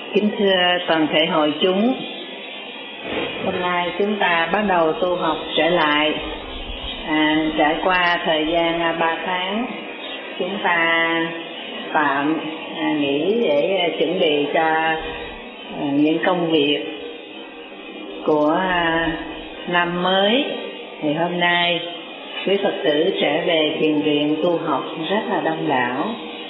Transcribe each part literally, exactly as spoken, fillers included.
Kính thưa toàn thể hội chúng, hôm nay chúng ta bắt đầu tu học trở lại. À, trải qua thời gian ba tháng, chúng ta tạm à, nghỉ để chuẩn bị cho à, những công việc của à, năm mới. Thì hôm nay quý Phật tử trở về thiền viện tu học rất là đông đảo.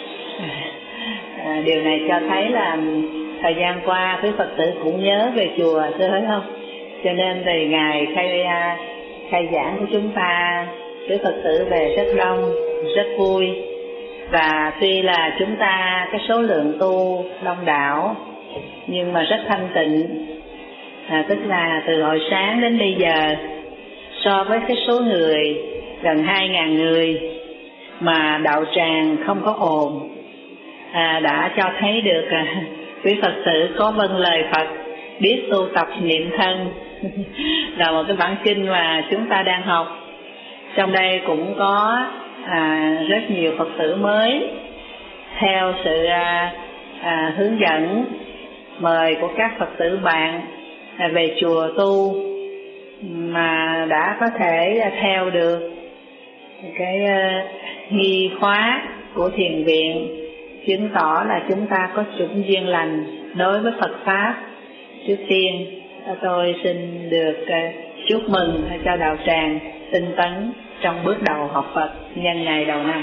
À, điều này cho thấy là thời gian qua quý Phật tử cũng nhớ về chùa, thưa thấy không? Cho nên từ ngày khai khai giảng của chúng ta, quý Phật tử về rất đông, rất vui. Và tuy là chúng ta cái số lượng tu đông đảo nhưng mà rất thanh tịnh, à, tức là từ hồi sáng đến bây giờ so với cái số người gần hai ngàn người mà đạo tràng không có ồn, à, đã cho thấy được à, quý Phật tử có vâng lời Phật, biết tu tập niệm thân là một cái bản kinh mà chúng ta đang học. Trong đây cũng có à, rất nhiều Phật tử mới theo sự à, à, hướng dẫn mời của các Phật tử bạn à, về chùa tu, mà đã có thể à, theo được cái à, nghi khóa của thiền viện, chứng tỏ là chúng ta có chủng duyên lành đối với Phật Pháp. Trước tiên tôi xin được chúc mừng cho đạo tràng tinh tấn trong bước đầu học Phật nhân ngày đầu năm.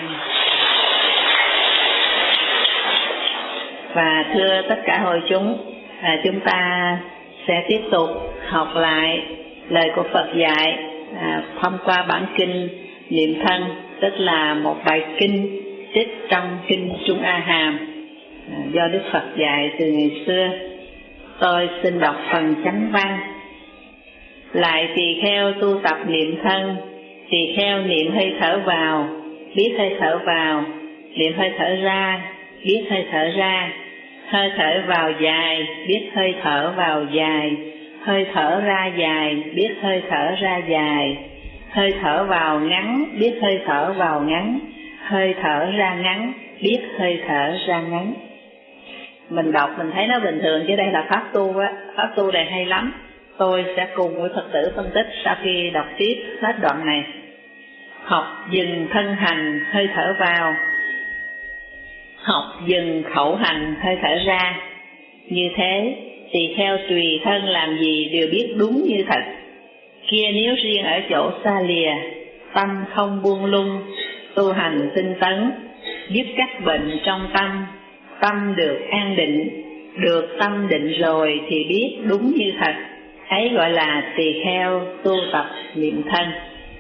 Và thưa tất cả hội chúng, à, chúng ta sẽ tiếp tục học lại lời của Phật dạy à, thông qua bản kinh Niệm Thân, tức là một bài kinh trích trong kinh Trung A Hàm à, do Đức Phật dạy từ ngày xưa. Tôi xin đọc phần chánh văn. Lại tỳ kheo tu tập niệm thân, tỳ kheo niệm hơi thở vào, biết hơi thở vào, niệm hơi thở ra, biết hơi thở ra, hơi thở vào dài, biết hơi thở vào dài, hơi thở ra dài, biết hơi thở ra dài, hơi thở vào ngắn, biết hơi thở vào ngắn, hơi thở ra ngắn, biết hơi thở ra ngắn. Mình đọc mình thấy nó bình thường, chứ đây là pháp tu á, pháp tu này hay lắm. Tôi sẽ cùng với Phật tử phân tích sau khi đọc tiếp hết đoạn này. Học dừng thân hành hơi thở vào, học dừng khẩu hành hơi thở ra. Như thế tỳ kheo tùy thân làm gì đều biết đúng như thật. Kia nếu riêng ở chỗ xa lìa, tâm không buông lung, tu hành tinh tấn, giúp các bệnh trong tâm, tâm được an định, được tâm định rồi thì biết đúng như thật, ấy gọi là tỳ kheo tu tập niệm thân.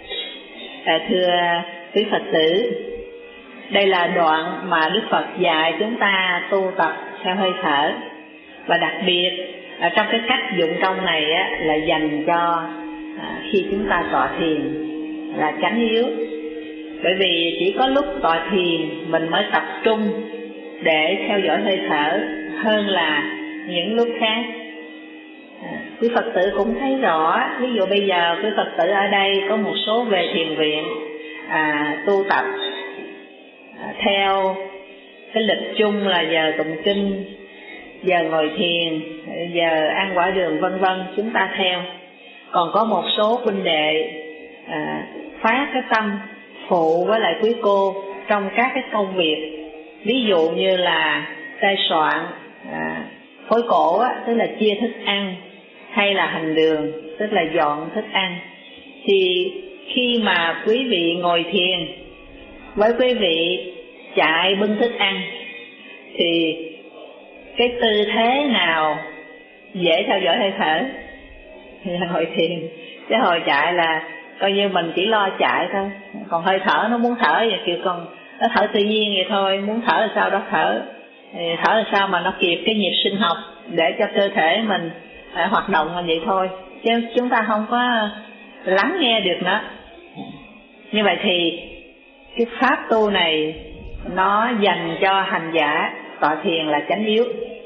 À, thưa quý Phật tử, đây là đoạn mà Đức Phật dạy chúng ta tu tập theo hơi thở, và đặc biệt ở trong cái cách dụng công này á, là dành cho à, khi chúng ta tọa thiền là chánh yếu. Bởi vì chỉ có lúc tọa thiền mình mới tập trung để theo dõi hơi thở hơn là những lúc khác. À, quý Phật tử cũng thấy rõ, ví dụ bây giờ quý Phật tử ở đây có một số về thiền viện à, tu tập à, theo cái lịch chung là giờ tụng kinh, giờ ngồi thiền, giờ ăn quả đường vân vân, chúng ta theo. Còn có một số huynh đệ à, phát cái tâm phụ với lại quý cô trong các cái công việc, ví dụ như là tay soạn, à, phối cổ á, tức là chia thức ăn, hay là hành đường, tức là dọn thức ăn. Thì khi mà quý vị ngồi thiền với quý vị chạy bưng thức ăn thì cái tư thế nào dễ theo dõi hơi thở? Thì là ngồi thiền, chứ hồi chạy là coi như mình chỉ lo chạy thôi, còn hơi thở nó muốn thở vậy kiểu còn nó thở tự nhiên vậy thôi, muốn thở là sao đó thở, thở là sao mà nó kịp cái nhịp sinh học để cho cơ thể mình à, hoạt động là vậy thôi, chứ chúng ta không có lắng nghe được nó. Như vậy thì cái pháp tu này nó dành cho hành giả tọa thiền là chánh yếu.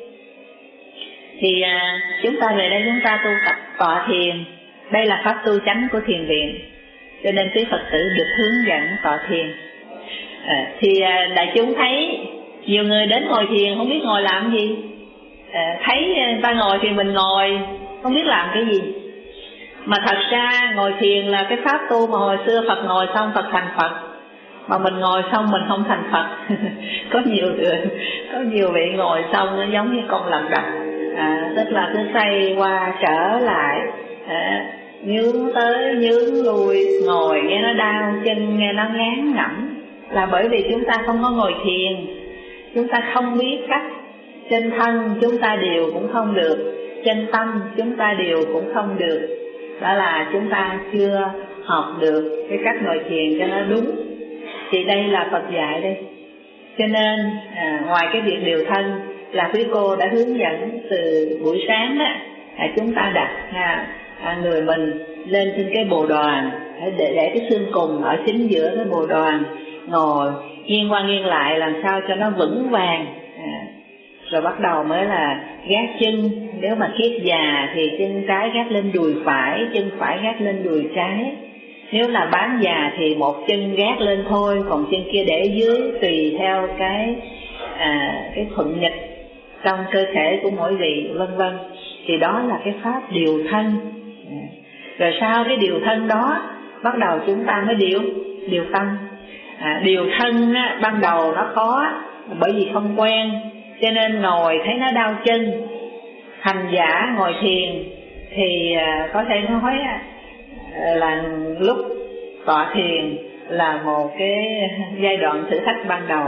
Thì à, chúng ta về đây chúng ta tu tập tọa thiền, đây là pháp tu chánh của thiền viện, cho nên quý Phật tử được hướng dẫn tọa thiền. À, thì à, đại chúng thấy nhiều người đến ngồi thiền không biết ngồi làm gì, à, thấy người ta ngồi thì mình ngồi không biết làm cái gì. Mà thật ra ngồi thiền là cái pháp tu mà hồi xưa Phật ngồi xong Phật thành Phật, mà mình ngồi xong mình không thành Phật. Có nhiều người, có nhiều vị ngồi xong nó giống như con lật đật, à, tức là cứ xoay qua trở lại, à, nhướng tới nhướng lui, ngồi nghe nó đau chân, nghe nó ngán ngẩm, là bởi vì chúng ta không có ngồi thiền, chúng ta không biết cách. Trên thân chúng ta điều cũng không được, trên tâm chúng ta điều cũng không được, đó là chúng ta chưa học được cái cách ngồi thiền cho nó đúng. Thì đây là Phật dạy đây. Cho nên à, ngoài cái việc điều thân là quý cô đã hướng dẫn từ buổi sáng đó, à, chúng ta đặt à, à, người mình lên trên cái bồ đoàn, để để cái xương cùng ở chính giữa cái bồ đoàn, ngồi nghiêng qua nghiêng lại làm sao cho nó vững vàng, à, rồi bắt đầu mới là gác chân. Nếu mà kiết già thì chân trái gác lên đùi phải, chân phải gác lên đùi trái. Nếu là bán già thì một chân gác lên thôi, còn chân kia để dưới, tùy theo cái à, cái thuận nghịch trong cơ thể của mỗi vị, vân vân. Thì đó là cái pháp điều thân. Rồi sau cái điều thân đó, bắt đầu chúng ta mới điều điều tâm. À, điều thân á, ban đầu nó khó, bởi vì không quen, cho nên ngồi thấy nó đau chân. Hành giả ngồi thiền thì à, có thể nói à, là lúc tọa thiền là một cái giai đoạn thử thách ban đầu.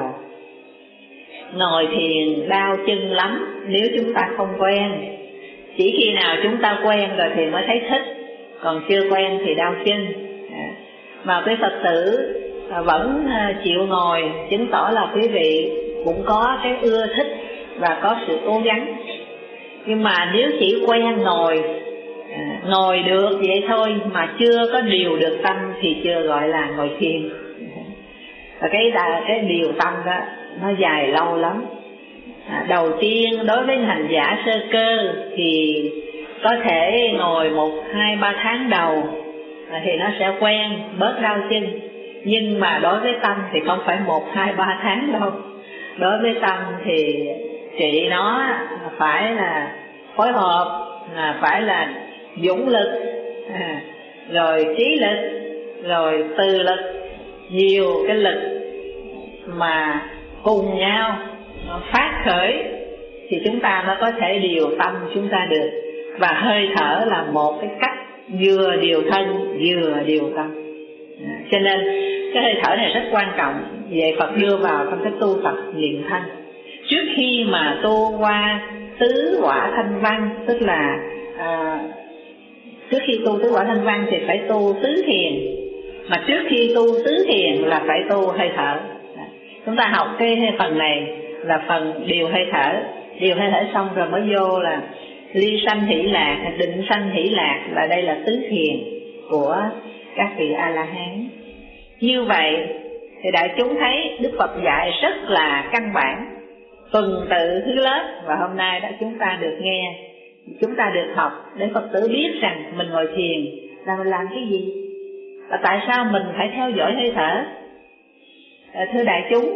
Ngồi thiền đau chân lắm nếu chúng ta không quen. Chỉ khi nào chúng ta quen rồi thì mới thấy thích, còn chưa quen thì đau chân. Mà quý Phật tử vẫn chịu ngồi, chứng tỏ là quý vị cũng có cái ưa thích và có sự cố gắng. Nhưng mà nếu chỉ quen ngồi, à, ngồi được vậy thôi mà chưa có điều được tâm thì chưa gọi là ngồi thiền. Và cái cái điều tâm đó nó dài lâu lắm. À, đầu tiên đối với hành giả sơ cơ thì có thể ngồi một hai ba tháng đầu à, thì nó sẽ quen, bớt đau chân. Nhưng mà đối với tâm thì không phải một hai ba tháng đâu. Đối với tâm thì trị nó phải là phối hợp, là phải là dũng lực, à, rồi trí lực, rồi từ lực, nhiều cái lực mà cùng nhau phát khởi thì chúng ta mới có thể điều tâm chúng ta được. Và hơi thở là một cái cách vừa điều thân vừa điều tâm. À, cho nên cái hơi thở này rất quan trọng. Vậy Phật đưa vào trong cái tu tập luyện thân. Trước khi mà tu qua tứ quả thanh văn, tức là à, trước khi tu tứ quả thanh văn thì phải tu tứ thiền. Mà trước khi tu tứ thiền là phải tu hơi thở. À, chúng ta học cái phần này là phần điều hơi thở. Điều hơi thở xong rồi mới vô là ly sanh hỷ lạc, định sanh hỷ lạc, là đây là tứ thiền của các vị A-la-hán. Như vậy thì đại chúng thấy Đức Phật dạy rất là căn bản, tuần tự thứ lớp. Và hôm nay đã chúng ta được nghe, chúng ta được học để Phật tử biết rằng mình ngồi thiền là mình làm cái gì, và tại sao mình phải theo dõi hơi thở. À, thưa đại chúng,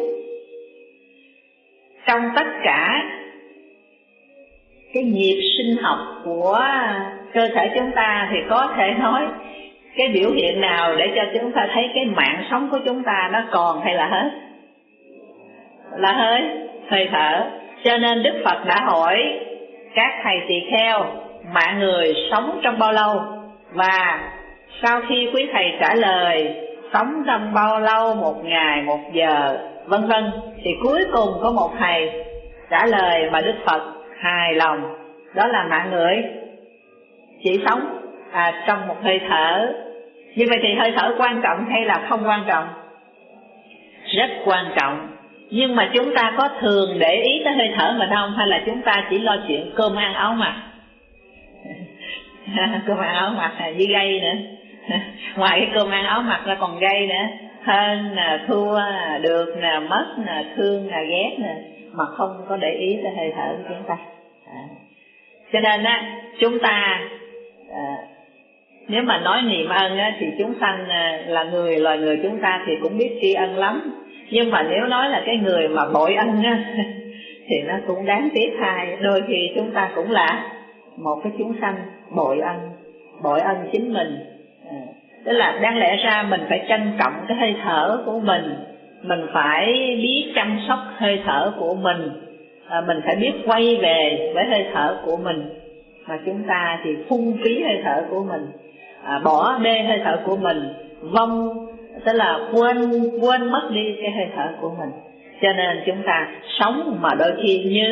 trong tất cả cái nhịp sinh học của cơ thể chúng ta thì có thể nói cái biểu hiện nào để cho chúng ta thấy cái mạng sống của chúng ta nó còn hay là hết? Là hơi, hơi thở. Cho nên Đức Phật đã hỏi các thầy tỳ kheo mạng người sống trong bao lâu, và sau khi quý thầy trả lời sống trong bao lâu, một ngày, một giờ, vân vân, thì cuối cùng có một thầy trả lời mà Đức Phật hài lòng, đó là mạng người chỉ sống à, trong một hơi thở. Như vậy thì hơi thở quan trọng hay là không quan trọng? Rất quan trọng. Nhưng mà chúng ta có thường để ý tới hơi thở mình không? Hay là chúng ta chỉ lo chuyện cơm ăn áo mặc? Cơm ăn áo mặc là với gây nữa. Ngoài cái cơm ăn áo mặc ra còn gây nữa. Hơn nè, thua nè, được nè, mất nè, thương nè, ghét nè, mà không có để ý tới hơi thở của chúng ta. À. Cho nên á, chúng ta à, nếu mà nói niệm ân á, thì chúng sanh à, là người, loài người chúng ta thì cũng biết tri ân lắm. Nhưng mà nếu nói là cái người mà bội ân á, thì nó cũng đáng tiếc thay. Đôi khi chúng ta cũng là một cái chúng sanh bội ân, bội ân chính mình. à, Tức là đáng lẽ ra mình phải trân trọng cái hơi thở của mình, mình phải biết chăm sóc hơi thở của mình, à, mình phải biết quay về với hơi thở của mình. Mà chúng ta thì phung phí hơi thở của mình, à, bỏ bê hơi thở của mình, vong, tức là quên quên mất đi cái hơi thở của mình. Cho nên chúng ta sống mà đôi khi như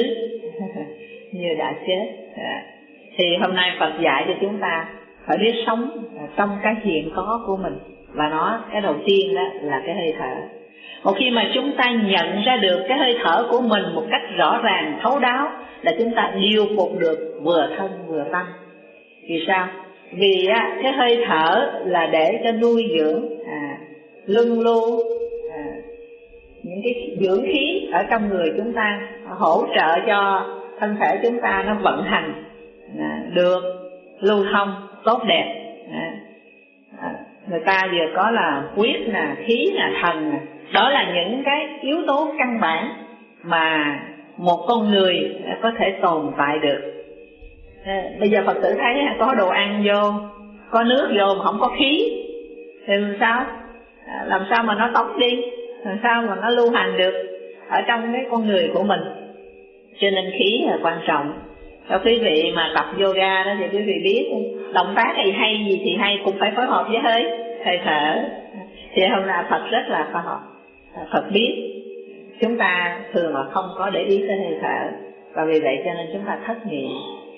như đã chết. à, Thì hôm nay Phật dạy cho chúng ta phải biết sống trong cái hiện có của mình. Và nó, cái đầu tiên đó là cái hơi thở. Một khi mà chúng ta nhận ra được cái hơi thở của mình một cách rõ ràng, thấu đáo, là chúng ta điều phục được vừa thân vừa tâm. Vì sao? Vì á, cái hơi thở là để cho nuôi dưỡng, à, luân lưu à, những cái dưỡng khí ở trong người chúng ta, hỗ trợ cho thân thể chúng ta nó vận hành à, được lưu thông tốt đẹp. à, à, Người ta vừa có là huyết nè, khí nè, thần nè. Đó là những cái yếu tố căn bản mà một con người có thể tồn tại được. à, Bây giờ Phật tử thấy có đồ ăn vô, có nước vô mà không có khí thì làm sao? à, Làm sao mà nó tống đi, làm sao mà nó lưu hành được ở trong cái con người của mình. Cho nên khí là quan trọng. Cho quý vị mà tập yoga đó thì quý vị biết động tác hay hay gì thì hay cũng phải phối hợp với hơi hơi thở. Thì hôm nay Phật rất là khoa học, Phật biết. Chúng ta thường là không có để ý tới hơi thở, và vì vậy cho nên chúng ta thất niệm.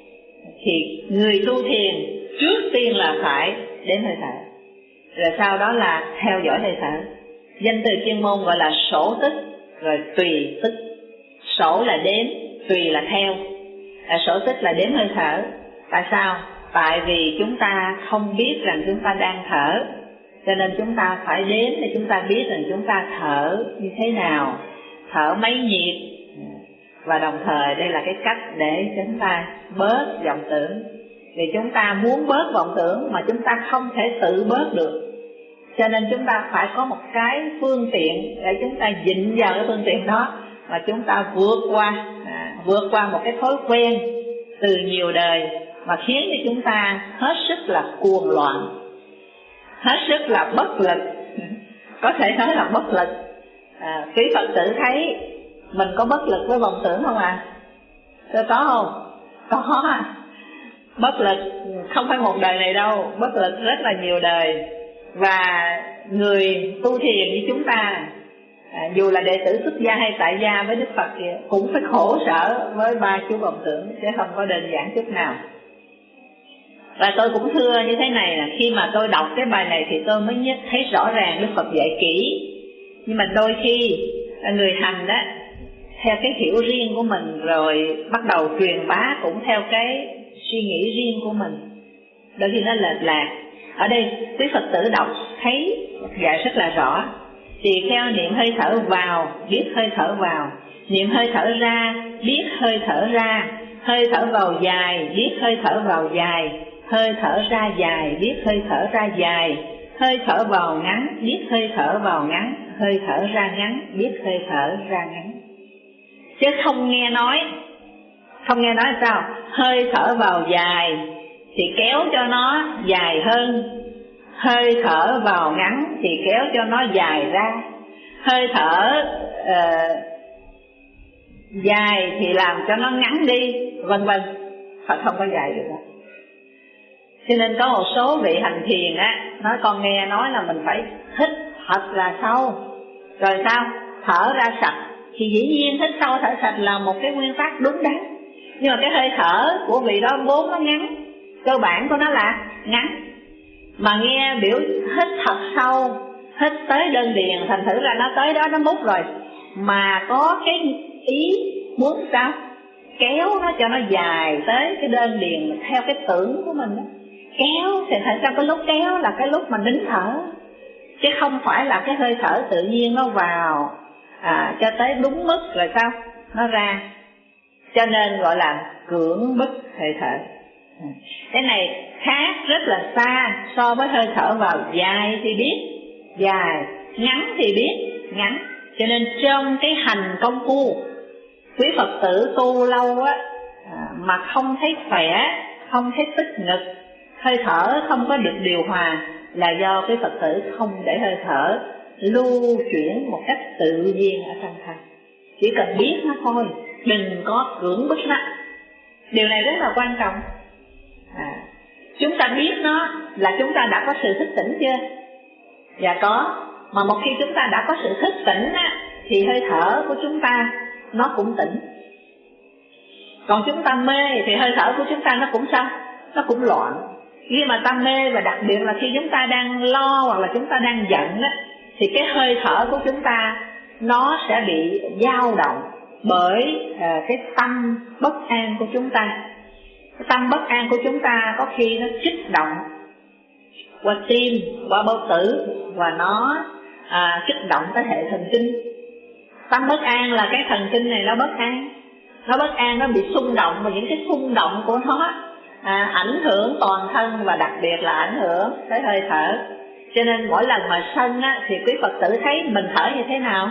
Thì người tu thiền trước tiên là phải đến hơi thở, rồi sau đó là theo dõi hơi thở. Danh từ chuyên môn gọi là sổ tức, rồi tùy tức. Sổ là đếm, tùy là theo, à, sổ tức là đếm hơi thở. Tại sao? Tại vì chúng ta không biết rằng chúng ta đang thở, cho nên chúng ta phải đếm để chúng ta biết rằng chúng ta thở như thế nào, thở mấy nhịp. Và đồng thời đây là cái cách để chúng ta bớt vọng tưởng. Vì chúng ta muốn bớt vọng tưởng mà chúng ta không thể tự bớt được, cho nên chúng ta phải có một cái phương tiện để chúng ta dịnh vào cái phương tiện đó, mà chúng ta vượt qua à, vượt qua một cái thói quen từ nhiều đời mà khiến cho chúng ta hết sức là cuồng loạn, hết sức là bất lực. Có thể nói là bất lực. à, Quý Phật tử thấy mình có bất lực với vọng tưởng không à? Có không? Có. Bất lực không phải một đời này đâu, bất lực rất là nhiều đời. Và người tu thiền như chúng ta, à, dù là đệ tử xuất gia hay tại gia với Đức Phật kìa, cũng phải khổ sở với ba chú vọng tưởng, chứ không có đơn giản chút nào. Và tôi cũng thưa như thế này là khi mà tôi đọc cái bài này thì tôi mới nhất thấy rõ ràng Đức Phật dạy kỹ. Nhưng mà đôi khi người hành đó theo cái hiểu riêng của mình, rồi bắt đầu truyền bá cũng theo cái suy nghĩ riêng của mình, đôi khi nó lệch lạc. Ở đây quý Phật tử đọc thấy dạy rất là rõ. Tùy theo niệm hơi thở vào, biết hơi thở vào. Niệm hơi thở ra, biết hơi thở ra. Hơi thở vào dài, biết hơi thở vào dài. Hơi thở ra dài, biết hơi thở ra dài. Hơi thở vào ngắn, biết hơi thở vào ngắn. Hơi thở ra ngắn, biết hơi thở ra ngắn. Chứ không nghe nói, không nghe nói sao? Hơi thở vào dài thì kéo cho nó dài hơn, hơi thở vào ngắn thì kéo cho nó dài ra. Hơi thở uh, dài thì làm cho nó ngắn đi, vân vân. Phật không có dạy được đó. Cho nên có một số vị hành thiền á, nói con nghe nói là mình phải hít thật là sâu, rồi sao? Thở ra sạch. Thì dĩ nhiên hít sâu thở sạch là một cái nguyên tắc đúng đắn. Nhưng mà cái hơi thở của vị đó vốn nó ngắn, cơ bản của nó là ngắn. Mà nghe biểu hít thật sâu, hít tới đơn điền, thành thử ra nó tới đó nó mút rồi. Mà có cái ý muốn sao? Kéo nó cho nó dài tới cái đơn điền theo cái tưởng của mình đó. Kéo thì thật ra cái lúc kéo là cái lúc mà nín thở, chứ không phải là cái hơi thở tự nhiên nó vào à, cho tới đúng mức rồi sao nó ra. Cho nên gọi là cưỡng bức hơi thở. Cái này khác rất là xa so với hơi thở vào dài thì biết dài, ngắn thì biết ngắn. Cho nên trong cái hành công phu, Quý Phật tử tu lâu á mà không thấy khỏe, không thấy tức ngực, hơi thở không có được điều hòa, là do quý Phật tử không để hơi thở lưu chuyển một cách tự nhiên ở trong thân. Chỉ cần biết nó thôi, đừng có cưỡng bức nó. Điều này rất là quan trọng. à, Chúng ta biết nó là chúng ta đã có sự thức tỉnh chưa? Dạ có. Mà một khi chúng ta đã có sự thức tỉnh á, thì hơi thở của chúng ta nó cũng tỉnh. Còn chúng ta mê thì hơi thở của chúng ta nó cũng sao? Nó cũng loạn. Khi mà ta mê, và đặc biệt là khi chúng ta đang lo hoặc là chúng ta đang giận á, thì cái hơi thở của chúng ta nó sẽ bị dao động bởi uh, cái tâm bất an của chúng ta. Cái tâm bất an của chúng ta có khi nó kích động qua tim, qua bao tử, và nó à, kích động tới hệ thần kinh. Tâm bất an là cái thần kinh này nó bất an, nó bất an, nó bị xung động, và những cái xung động của nó à, ảnh hưởng toàn thân, và đặc biệt là ảnh hưởng tới hơi thở. Cho nên mỗi lần mà sân á, thì quý Phật tử thấy mình thở như thế nào?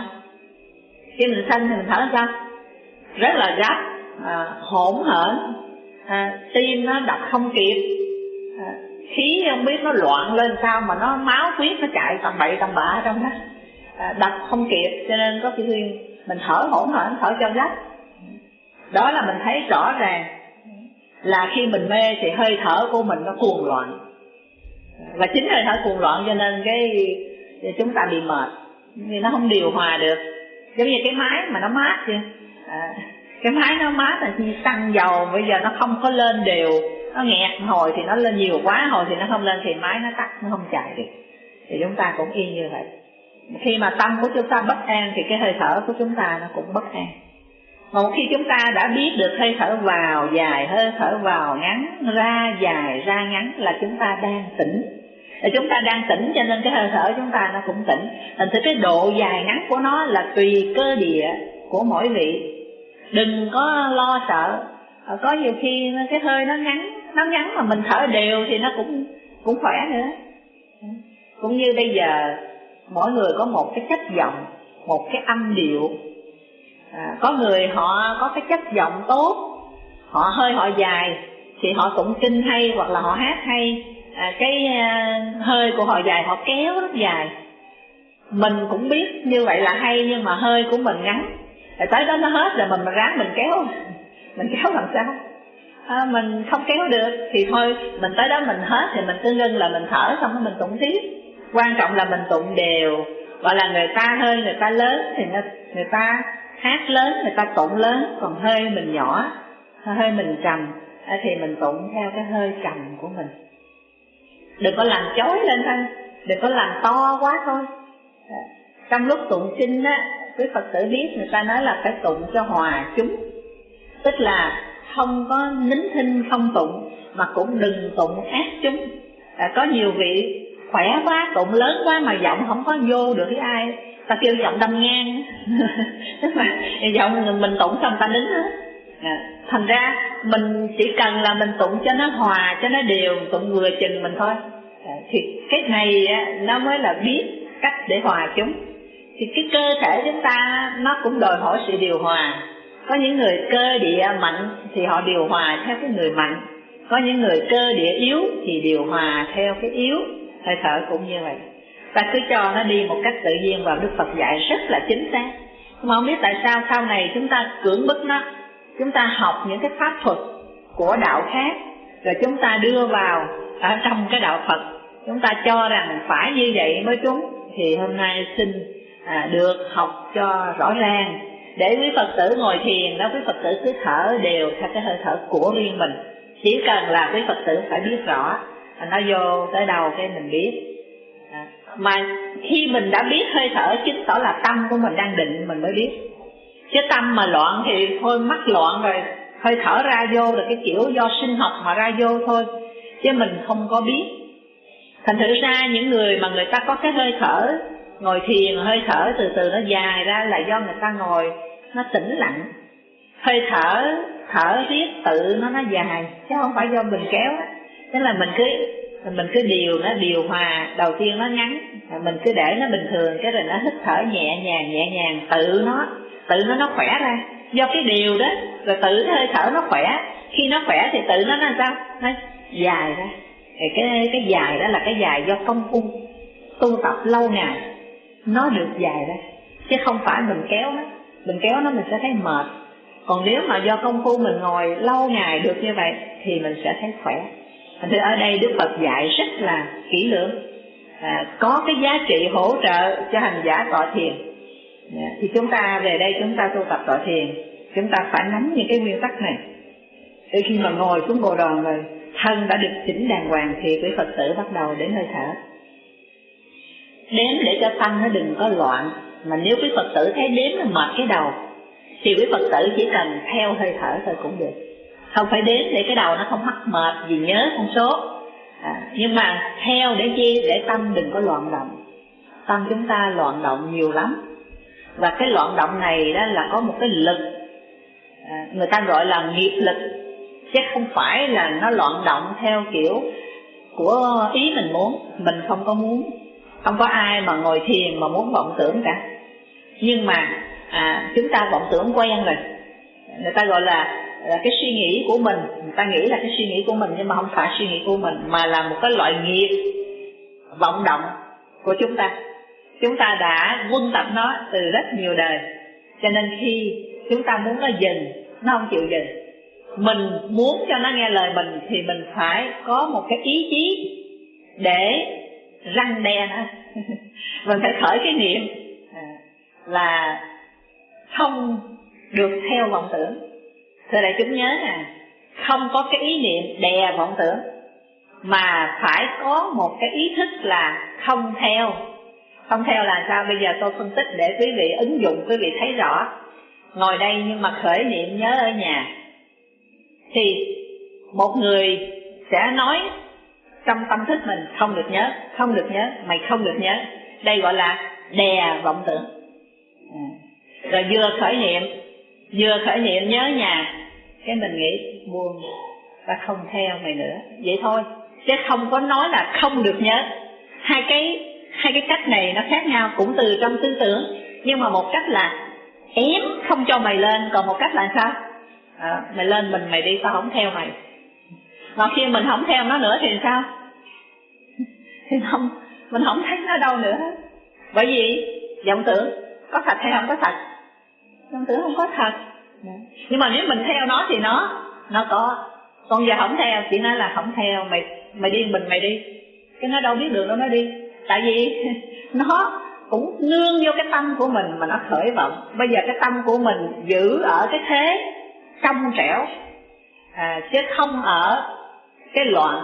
Khi mình sân thì mình thở sao? Rất là gấp, à, hỗn hển, à, tim nó đập không kịp, à, khí không biết nó loạn lên sao mà nó máu huyết nó chạy tầm bậy tầm bạ trong đó, à, đập không kịp. Cho nên có khi mình thở hỗn hển, thở cho gấp. Đó là mình thấy rõ ràng là khi mình mê thì hơi thở của mình nó cuồng loạn, và chính hơi thở cuồng loạn cho nên cái chúng ta bị mệt, vì nó không điều hòa được. Giống như cái máy mà nó mát chưa, à, cái máy nó mát là như xăng dầu, bây giờ nó không có lên đều, nó nghẹt hồi thì nó lên nhiều quá, hồi thì nó không lên, thì máy nó tắt, nó không chạy được. Thì chúng ta cũng y như vậy. Khi mà tâm của chúng ta bất an thì cái hơi thở của chúng ta nó cũng bất an. Mà một khi chúng ta đã biết được hơi thở vào dài, hơi thở vào ngắn, ra dài, ra ngắn, là chúng ta đang tỉnh. Là chúng ta đang tỉnh, cho nên cái hơi thở chúng ta nó cũng tỉnh. Thành thử cái độ dài ngắn của nó là tùy cơ địa của mỗi vị. Đừng có lo sợ. Có nhiều khi cái hơi nó ngắn, nó ngắn mà mình thở đều thì nó cũng cũng khỏe nữa. Cũng như bây giờ mỗi người có một cái chất giọng, một cái âm điệu. À, có người họ có cái chất giọng tốt, họ hơi họ dài thì họ tụng kinh hay, hoặc là họ hát hay, à, cái à, hơi của họ dài, họ kéo rất dài. Mình cũng biết như vậy là hay, nhưng mà hơi của mình ngắn, rồi tới đó nó hết rồi mình mà ráng mình kéo, mình kéo làm sao? À, mình không kéo được thì thôi, mình tới đó mình hết thì mình cứ ngưng là mình thở, xong rồi mình tụng tiếp. Quan trọng là mình tụng đều. Gọi là người ta hơi người ta lớn thì người ta hát lớn, người ta tụng lớn, còn hơi mình nhỏ, hơi mình trầm thì mình tụng theo cái hơi trầm của mình. Đừng có làm chói lên thôi, đừng có làm to quá thôi. Trong lúc tụng kinh á, quý Phật tử biết người ta nói là phải tụng cho hòa chúng, tức là không có nín thinh không tụng, mà cũng đừng tụng ác chúng. À, có nhiều vị khỏe quá, tụng lớn quá mà giọng không có vô được với ai, ta kêu giọng đâm ngang. Tức là giọng mình tụng xong ta nín hết. À, thành ra mình chỉ cần là mình tụng cho nó hòa, cho nó đều, tụng vừa chừng mình thôi. À, thì cái này á, nó mới là biết cách để hòa chúng. Thì cái cơ thể chúng ta nó cũng đòi hỏi sự điều hòa. Có những người cơ địa mạnh thì họ điều hòa theo cái người mạnh, có những người cơ địa yếu thì điều hòa theo cái yếu. Hơi thở cũng như vậy. Ta cứ cho nó đi một cách tự nhiên, và Đức Phật dạy rất là chính xác. Nhưng mà không biết tại sao sau này chúng ta cưỡng bức nó, chúng ta học những cái pháp thuật của đạo khác, rồi chúng ta đưa vào ở trong cái đạo Phật, chúng ta cho rằng phải như vậy mới đúng. Thì hôm nay xin à, được học cho rõ ràng, để quý Phật tử ngồi thiền đó, quý Phật tử cứ thở đều theo cái hơi thở của riêng mình. Chỉ cần là quý Phật tử phải biết rõ, nó vô tới đâu cái mình biết. À, mà khi mình đã biết hơi thở, chứng tỏ là tâm của mình đang định, mình mới biết. Chứ tâm mà loạn thì thôi mắc loạn rồi, hơi thở ra vô là cái kiểu do sinh học mà ra vô thôi, chứ mình không có biết. Thành thử ra những người mà người ta có cái hơi thở, ngồi thiền hơi thở từ từ nó dài ra là do người ta ngồi nó tĩnh lặng. Hơi thở thở riết tự nó nó dài, chứ không phải do mình kéo á. Tức là mình cứ mình cứ điều nó điều hòa, đầu tiên nó ngắn, mình cứ để nó bình thường, cái rồi nó hít thở nhẹ nhàng nhẹ nhàng, tự nó tự nó nó khỏe ra, do cái điều đó, rồi tự cái hơi thở nó khỏe. Khi nó khỏe thì tự nó nó sao? Nó dài ra. Thì cái, cái dài đó là cái dài do công phu tu tập lâu ngày nó được dài ra, chứ không phải mình kéo nó. Mình kéo nó mình sẽ thấy mệt. Còn nếu mà do công phu mình ngồi lâu ngày được như vậy thì mình sẽ thấy khỏe. Thì ở đây Đức Phật dạy rất là kỹ lưỡng, à, có cái giá trị hỗ trợ cho hành giả tọa thiền. À, thì chúng ta về đây chúng ta tu tập tọa thiền, chúng ta phải nắm những cái nguyên tắc này. Để khi mà ngồi xuống bồ đoàn rồi, thân đã được chỉnh đàng hoàng thì quý Phật tử bắt đầu đến hơi thở. Đếm để cho tâm nó đừng có loạn. Mà nếu quý Phật tử thấy đếm nó mệt cái đầu thì quý Phật tử chỉ cần theo hơi thở thôi cũng được, không phải đếm để cái đầu nó không mắc mệt vì nhớ con số. À, nhưng mà theo để chi? Để tâm đừng có loạn động. Tâm chúng ta loạn động nhiều lắm, và cái loạn động này đó là có một cái lực, à, người ta gọi là nghiệp lực, chứ không phải là nó loạn động theo kiểu của ý mình muốn. Mình không có muốn, không có ai mà ngồi thiền mà muốn vọng tưởng cả. Nhưng mà à, chúng ta vọng tưởng quen rồi, người ta gọi là, là cái suy nghĩ của mình. Người ta nghĩ là cái suy nghĩ của mình, nhưng mà không phải suy nghĩ của mình, mà là một cái loại nghiệp vọng động của chúng ta. Chúng ta đã quân tập nó từ rất nhiều đời, cho nên khi chúng ta muốn nó dừng, nó không chịu dừng. Mình muốn cho nó nghe lời mình thì mình phải có một cái ý chí để răng đe nó. Mình phải khởi cái niệm là không được theo vọng tưởng. Thưa đại chúng nhớ nè, không có cái ý niệm đè vọng tưởng, mà phải có một cái ý thức là không theo. Không theo là sao? Bây giờ tôi phân tích để quý vị ứng dụng, quý vị thấy rõ. Ngồi đây nhưng mà khởi niệm nhớ ở nhà, thì một người sẽ nói trong tâm thức mình không được nhớ, không được nhớ, mày không được nhớ. Đây gọi là đè vọng tưởng. À, rồi vừa khởi niệm, vừa khởi niệm nhớ nhà, cái mình nghĩ buông, ta không theo mày nữa, vậy thôi, chứ không có nói là không được nhớ. Hai cái hai cái cách này nó khác nhau, cũng từ trong tư tưởng, nhưng mà một cách là ém không cho mày lên, còn một cách là sao? À, mày lên mình, mày đi, tao không theo mày. Mà khi mình không theo nó nữa thì sao? Thì không, mình không thấy nó đâu nữa. Bởi vì vọng tưởng có thật hay không có thật? Vọng tưởng không có thật. Nhưng mà nếu mình theo nó thì nó nó có. Còn giờ không theo, chỉ nói là không theo, mày mày đi mình mày đi. Cái nó đâu biết đường đâu nó đi. Tại vì nó cũng nương vô cái tâm của mình mà nó khởi vọng. Bây giờ cái tâm của mình giữ ở cái thế trong trẻo, à, chứ không ở cái loạn.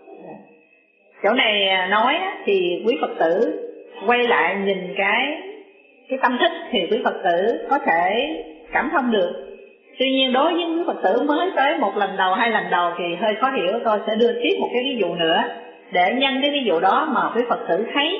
Chỗ này nói thì quý Phật tử quay lại nhìn cái cái tâm thức thì quý Phật tử có thể cảm thông được. Tuy nhiên đối với quý Phật tử mới tới một lần đầu, hai lần đầu thì hơi khó hiểu. Tôi sẽ đưa tiếp một cái ví dụ nữa để nhân cái ví dụ đó mà quý Phật tử thấy,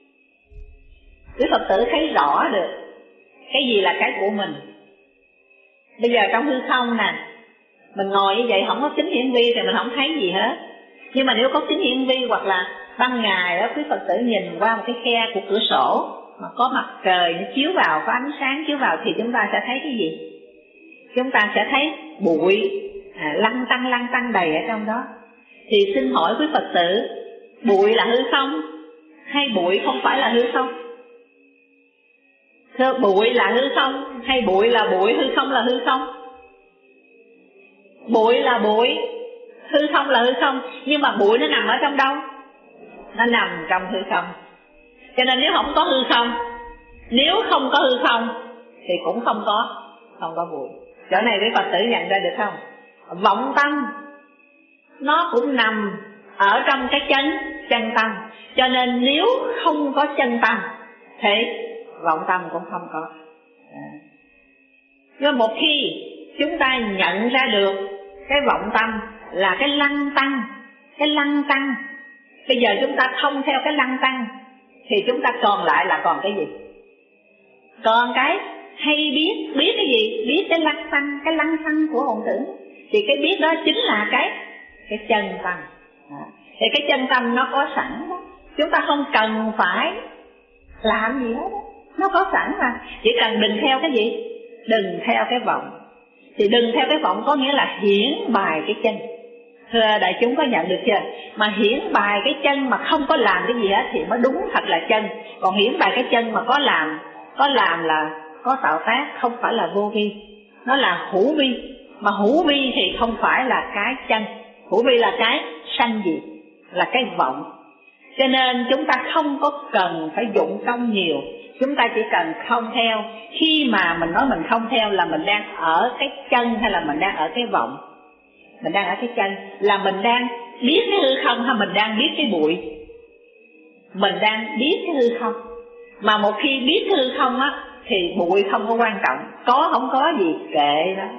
quý Phật tử thấy rõ được cái gì là cái của mình. Bây giờ trong hư không nè, mình ngồi như vậy không có kính hiển vi thì mình không thấy gì hết. Nhưng mà nếu có kính hiển vi hoặc là ban ngày đó, quý Phật tử nhìn qua một cái khe của cửa sổ mà có mặt trời nó chiếu vào, có ánh sáng chiếu vào thì chúng ta sẽ thấy cái gì? Chúng ta sẽ thấy bụi à, lăn tăng lăn tăng đầy ở trong đó. Thì xin hỏi quý Phật tử, bụi là hư không hay bụi không phải là hư không? Thưa, bụi là hư không hay bụi là bụi, hư không là hư không? Bụi là bụi, hư không là hư không. Nhưng mà bụi nó nằm ở trong đâu? Nó nằm trong hư không. Cho nên nếu không có hư không, nếu không có hư không thì cũng không có không có bụi. Chỗ này quý Phật tử nhận ra được không? Vọng tâm nó cũng nằm ở trong cái chân chân tâm. Cho nên nếu không có chân tâm thì vọng tâm cũng không có. Nhưng một khi chúng ta nhận ra được cái vọng tâm là cái lăng tăng, cái lăng tăng, bây giờ chúng ta không theo cái lăng tăng thì chúng ta còn lại là còn cái gì? Còn cái hay biết, biết cái gì? Biết cái lăng tăng, cái lăng tăng của hồn tưởng. Thì cái biết đó chính là cái cái chân tâm. À, thì cái chân tâm nó có sẵn đó, chúng ta không cần phải làm gì hết đó. Nó có sẵn mà, chỉ cần đừng theo cái gì? đừng theo cái vọng. Thì đừng theo cái vọng có nghĩa là hiển bài cái chân. Thưa đại chúng có nhận được chưa? Mà hiển bài cái chân mà không có làm cái gì hết thì mới đúng thật là chân. Còn hiển bài cái chân mà có làm, có làm là có tạo tác, không phải là vô vi. Nó là hữu vi. Mà hữu vi thì không phải là cái chân. Hữu vi là cái sanh diệt, là cái vọng. Cho nên chúng ta không có cần phải dụng công nhiều, chúng ta chỉ cần không theo. Khi mà mình nói mình không theo là mình đang ở cái chân hay là mình đang ở cái vọng? Mình đang ở cái chân, là mình đang biết cái hư không hay mình đang biết cái bụi? Mình đang biết cái hư không. Mà một khi biết cái hư không á thì bụi không có quan trọng, có không có gì kệ đó.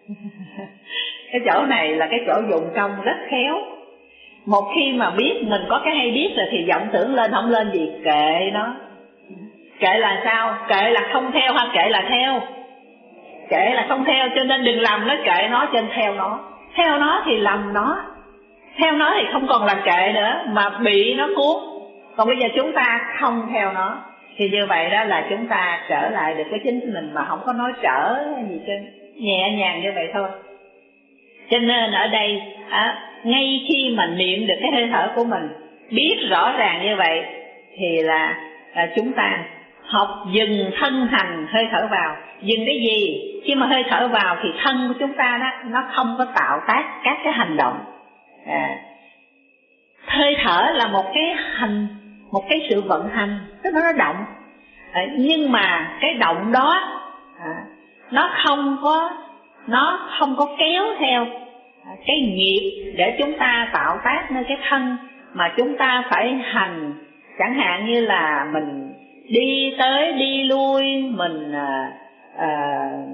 Cái chỗ này là cái chỗ dụng công rất khéo. Một khi mà biết mình có cái hay biết rồi thì vọng tưởng lên không lên gì kệ nó. Kệ là sao? Kệ là không theo hay kệ là theo? Kệ là không theo, cho nên đừng làm nó kệ nó, trên theo nó. Theo nó thì lầm nó, theo nó thì không còn là kệ nữa mà bị nó cuốn. Còn bây giờ chúng ta không theo nó thì như vậy đó là chúng ta trở lại được với chính mình mà không có nói trở gì chứ, nhẹ nhàng như vậy thôi. Cho nên ở đây à, ngay khi mà niệm được cái hơi thở của mình, biết rõ ràng như vậy thì là, là chúng ta học dừng thân hành hơi thở vào. Dừng cái gì? Khi mà hơi thở vào thì thân của chúng ta đó, nó không có tạo tác các cái hành động. à, Hơi thở là một cái hành, một cái sự vận hành, tức là nó động. à, Nhưng mà cái động đó à, nó không có Nó không có kéo theo cái nghiệp để chúng ta tạo tác nơi cái thân, mà chúng ta phải hành. Chẳng hạn như là mình đi tới đi lui, mình à, à,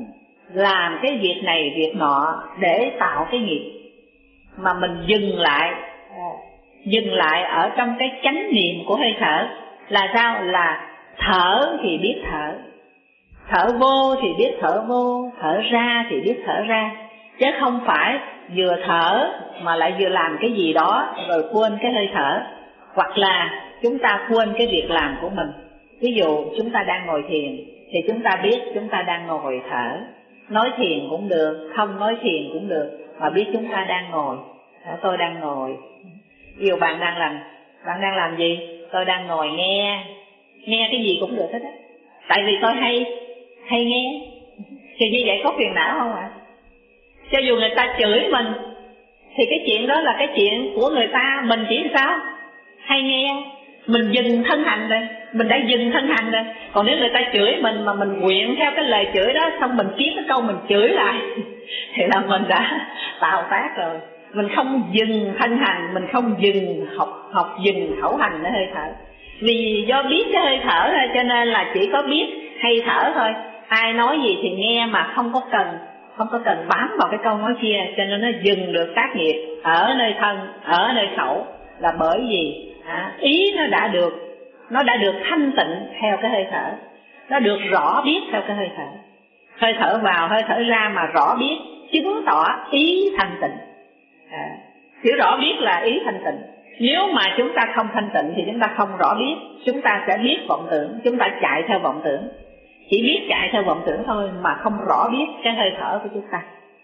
làm cái việc này việc nọ để tạo cái nghiệp. Mà mình dừng lại, à, dừng lại ở trong cái chánh niệm của hơi thở. Là sao? Là thở thì biết thở, thở vô thì biết thở vô, thở ra thì biết thở ra. Chứ không phải vừa thở mà lại vừa làm cái gì đó rồi quên cái hơi thở. Hoặc là chúng ta quên cái việc làm của mình. Ví dụ chúng ta đang ngồi thiền thì chúng ta biết chúng ta đang ngồi thở. Nói thiền cũng được, không nói thiền cũng được, mà biết chúng ta đang ngồi. Tôi đang ngồi. Ví dụ bạn đang làm, bạn đang làm gì? Tôi đang ngồi nghe. Nghe cái gì cũng được hết á. Tại vì tôi hay hay nghe. Thì như vậy có phiền não không ạ? À? Cho dù người ta chửi mình thì cái chuyện đó là cái chuyện của người ta, mình chỉ sao? Hay nghe. Mình dừng thân hành rồi, mình đã dừng thân hành rồi. Còn nếu người ta chửi mình mà mình quyện theo cái lời chửi đó, xong mình kiếm cái câu mình chửi lại thì là mình đã tạo tác rồi. Mình không dừng thân hành, mình không dừng học học dừng khẩu hành để hơi thở. Vì do biết cái hơi thở thôi cho nên là chỉ có biết hay thở thôi. Ai nói gì thì nghe mà không có cần không có cần bám vào cái câu nói kia, cho nên nó dừng được tác nghiệp ở nơi thân, ở nơi khẩu. Là bởi vì à, ý nó đã được nó đã được thanh tịnh theo cái hơi thở, nó được rõ biết theo cái hơi thở. Hơi thở vào hơi thở ra mà rõ biết, chứng tỏ ý thanh tịnh. à, Hiểu rõ biết là ý thanh tịnh. Nếu mà chúng ta không thanh tịnh thì chúng ta không rõ biết, chúng ta sẽ biết vọng tưởng, chúng ta chạy theo vọng tưởng. Chỉ biết chạy theo vọng tưởng thôi mà không rõ biết cái hơi thở của chúng ta.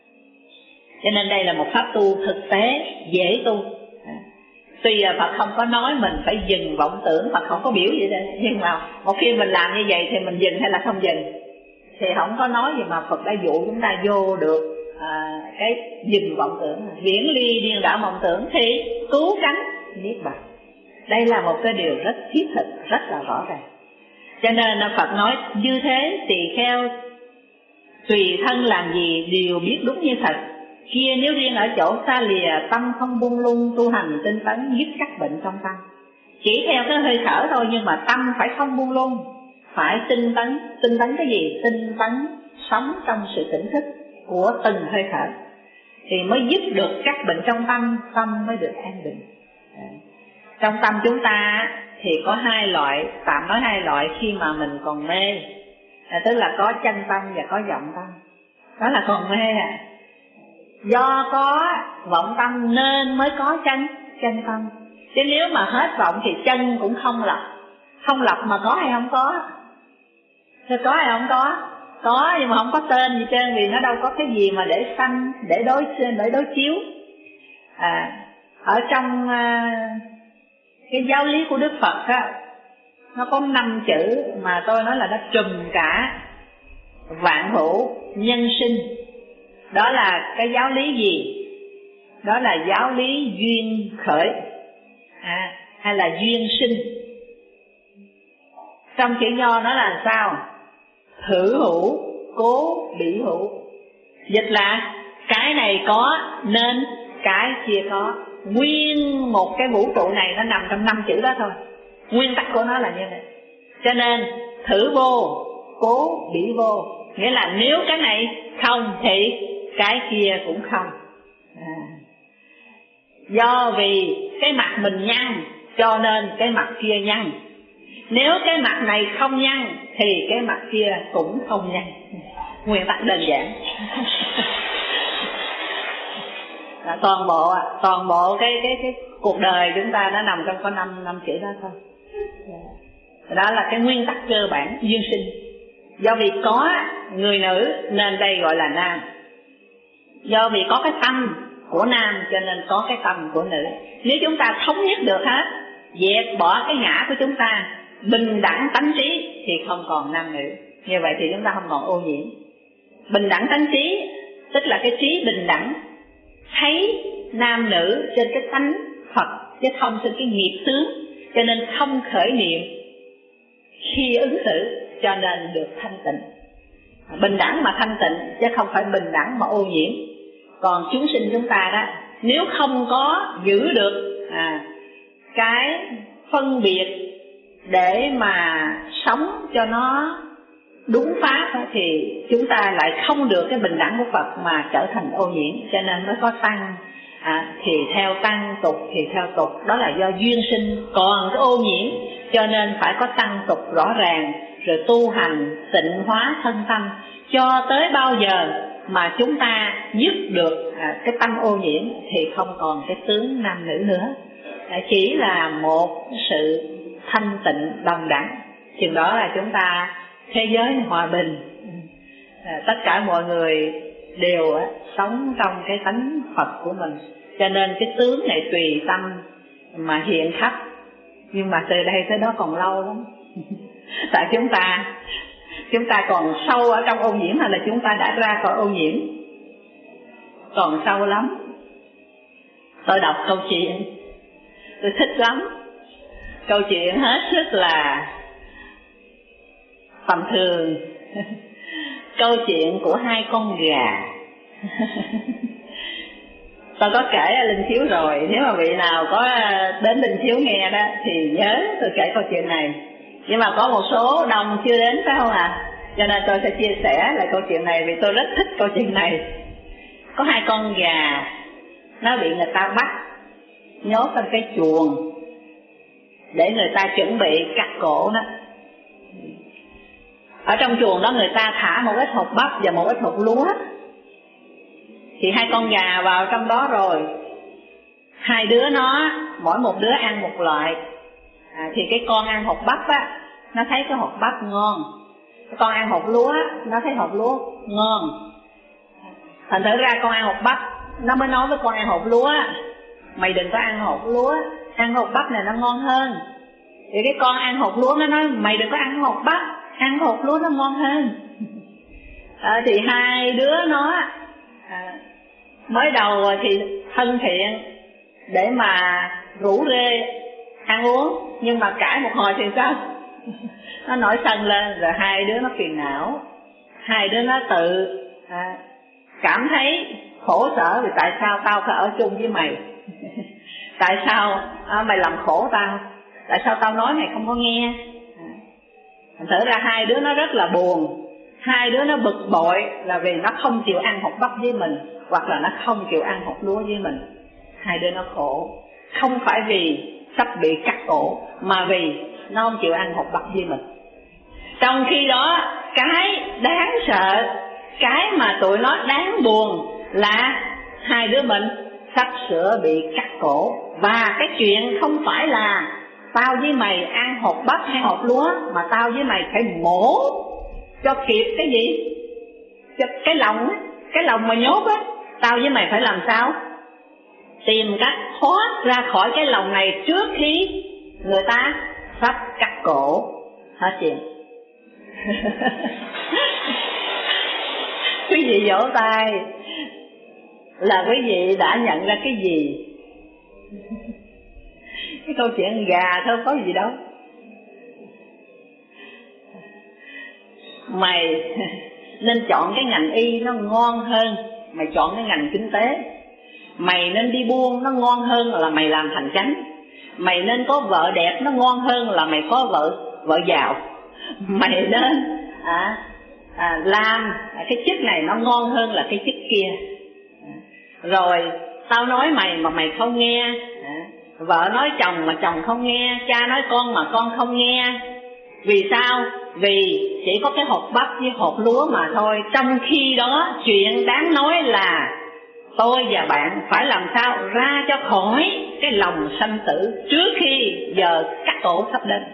Cho nên đây là một pháp tu thực tế, dễ tu. Tuy Phật không có nói mình phải dừng vọng tưởng, Phật không có biểu gì đây, nhưng mà một khi mình làm như vậy thì mình dừng hay là không dừng thì không có nói gì mà Phật đã dụ chúng ta vô được à, cái dừng vọng tưởng, viễn ly điên đảo vọng tưởng thì cứu cánh niết bàn. Đây là một cái điều rất thiết thực, rất là rõ ràng. Cho nên Phật nói như thế tỳ kheo tùy thân làm gì đều biết đúng như thật. Kia nếu riêng ở chỗ xa lìa, tâm không buông lung, tu hành tinh tấn dứt các bệnh trong tâm. Chỉ theo cái hơi thở thôi nhưng mà tâm phải không buông lung, phải tinh tấn. Tinh tấn cái gì? Tinh tấn sống trong sự tỉnh thức của từng hơi thở thì mới dứt được các bệnh trong tâm, tâm mới được an định. Trong tâm chúng ta thì có hai loại, tạm nói hai loại khi mà mình còn mê, à, tức là có chân tâm và có vọng tâm. Đó là còn mê à. Do có vọng tâm nên mới có chân chân tâm. Chứ nếu mà hết vọng thì chân cũng không lập. Không lập mà có hay không có? Thì có hay không có? có nhưng mà không có tên gì trơn, vì nó đâu có cái gì mà để sanh, để đối để đối chiếu. À, ở trong uh, cái giáo lý của Đức Phật á, nó có năm chữ mà tôi nói là nó trùm cả vạn hữu nhân sinh. Đó là cái giáo lý gì? Đó là giáo lý duyên khởi, à, hay là duyên sinh. Trong chữ Nho nó là sao? Thử hữu, cố bị hữu. Dịch là cái này có nên cái kia có. Nguyên một cái vũ trụ này nó nằm trong năm chữ đó thôi. Nguyên tắc của nó là như vậy. Cho nên thử vô, cố bị vô. Nghĩa là nếu cái này không thì cái kia cũng không. À, do vì cái mặt mình nhăn cho nên cái mặt kia nhăn. Nếu cái mặt này không nhăn thì cái mặt kia cũng không nhăn. Nguyên tắc đơn giản. Là toàn bộ toàn bộ cái cái cái cuộc đời chúng ta nó nằm trong có năm năm chữ đó thôi. Đó là cái nguyên tắc cơ bản duyên sinh. Do vì có người nữ nên đây gọi là nam. Do vì có cái tâm của nam cho nên có cái tâm của nữ. Nếu chúng ta thống nhất được hết, dẹp bỏ cái ngã của chúng ta, bình đẳng tánh trí thì không còn nam nữ. Như vậy thì chúng ta không còn ô nhiễm. Bình đẳng tánh trí tức là cái trí bình đẳng, thấy nam nữ trên cái tánh Phật chứ không trên cái nghiệp tướng, cho nên không khởi niệm khi ứng xử, cho nên được thanh tịnh. Bình đẳng mà thanh tịnh chứ không phải bình đẳng mà ô nhiễm. Còn chúng sinh chúng ta đó, nếu không có giữ được à, cái phân biệt để mà sống cho nó đúng pháp thì chúng ta lại không được cái bình đẳng của Phật mà trở thành ô nhiễm. Cho nên mới có tăng à, thì theo tăng, tục thì theo tục. Đó là do duyên sinh. Còn cái ô nhiễm cho nên phải có tăng tục rõ ràng, rồi tu hành tịnh hóa thân tâm. Cho tới bao giờ mà chúng ta dứt được à, cái tâm ô nhiễm thì không còn cái tướng nam nữ nữa. à, Chỉ là một sự thanh tịnh đồng đẳng. Chừng đó là chúng ta thế giới hòa bình, à, tất cả mọi người đều á, sống trong cái tánh Phật của mình. Cho nên cái tướng này tùy tâm mà hiện khắp. Nhưng mà từ đây tới đó còn lâu lắm. Tại chúng ta Chúng ta còn sâu ở trong ô nhiễm hay là chúng ta đã ra khỏi ô nhiễm? Còn sâu lắm. Tôi đọc câu chuyện tôi thích lắm. Câu chuyện hết sức là tầm thường. Câu chuyện của hai con gà. Tôi có kể ở Linh Chiếu rồi. Nếu mà vị nào có đến Linh Chiếu nghe đó thì nhớ tôi kể câu chuyện này. Nhưng mà có một số đông chưa đến phải không ạ? À? Cho nên tôi sẽ chia sẻ lại câu chuyện này vì tôi rất thích câu chuyện này. Có hai con gà nó bị người ta bắt nhốt trong cái chuồng để người ta chuẩn bị cắt cổ nó. Ở trong chuồng đó người ta thả một ít hột bắp và một ít hột lúa. Thì hai con gà vào trong đó rồi, hai đứa nó mỗi một đứa ăn một loại. à, Thì cái con ăn hột bắp á, nó thấy cái hột bắp ngon. Cái con ăn hột lúa, nó thấy hột lúa ngon. Thành thử ra con ăn hột bắp, nó mới nói với con ăn hột lúa: mày đừng có ăn hột lúa, ăn hột bắp này nó ngon hơn. Thì cái con ăn hột lúa nó nói: mày đừng có ăn hột bắp, ăn hột lúa nó ngon hơn. à, Thì hai đứa nó à, mới đầu thì thân thiện để mà rủ rê ăn uống, nhưng mà cãi một hồi thì sao? Nó nổi sân lên, rồi hai đứa nó phiền não. Hai đứa nó tự à, cảm thấy khổ sở vì tại sao tao phải ở chung với mày. Tại sao à, mày làm khổ tao? Tại sao tao nói mày không có nghe? à, Thành thử ra hai đứa nó rất là buồn. Hai đứa nó bực bội là vì nó không chịu ăn hột bắp với mình, hoặc là nó không chịu ăn hột lúa với mình. Hai đứa nó khổ, không phải vì sắp bị cắt cổ, mà vì nó không chịu ăn hột bắp với mình. Trong khi đó, cái đáng sợ, cái mà tụi nó đáng buồn là hai đứa mình sắp sửa bị cắt cổ. Và cái chuyện không phải là tao với mày ăn hột bắp hay hột lúa, mà tao với mày phải mổ cho kịp cái gì? Cho cái lòng á, cái lòng mà nhốt á. Tao với mày phải làm sao? Tìm cách thoát ra khỏi cái lòng này trước khi người ta sắp cắt cổ. Hết chuyện. Quý vị vỗ tay là quý vị đã nhận ra cái gì? Cái câu chuyện gà thôi có gì đâu. Mày nên chọn cái ngành y nó ngon hơn mày chọn cái ngành kinh tế. Mày nên đi buôn nó ngon hơn là mày làm thành chánh. Mày nên có vợ đẹp nó ngon hơn là mày có vợ vợ giàu. Mày nên à, à, làm cái chức này nó ngon hơn là cái chức kia. Rồi tao nói mày mà mày không nghe, à, vợ nói chồng mà chồng không nghe, cha nói con mà con không nghe. Vì sao? Vì chỉ có cái hột bắp với hột lúa mà thôi. Trong khi đó chuyện đáng nói là tôi và bạn phải làm sao ra cho khỏi cái lòng sanh tử trước khi giờ cắt cổ sắp đến.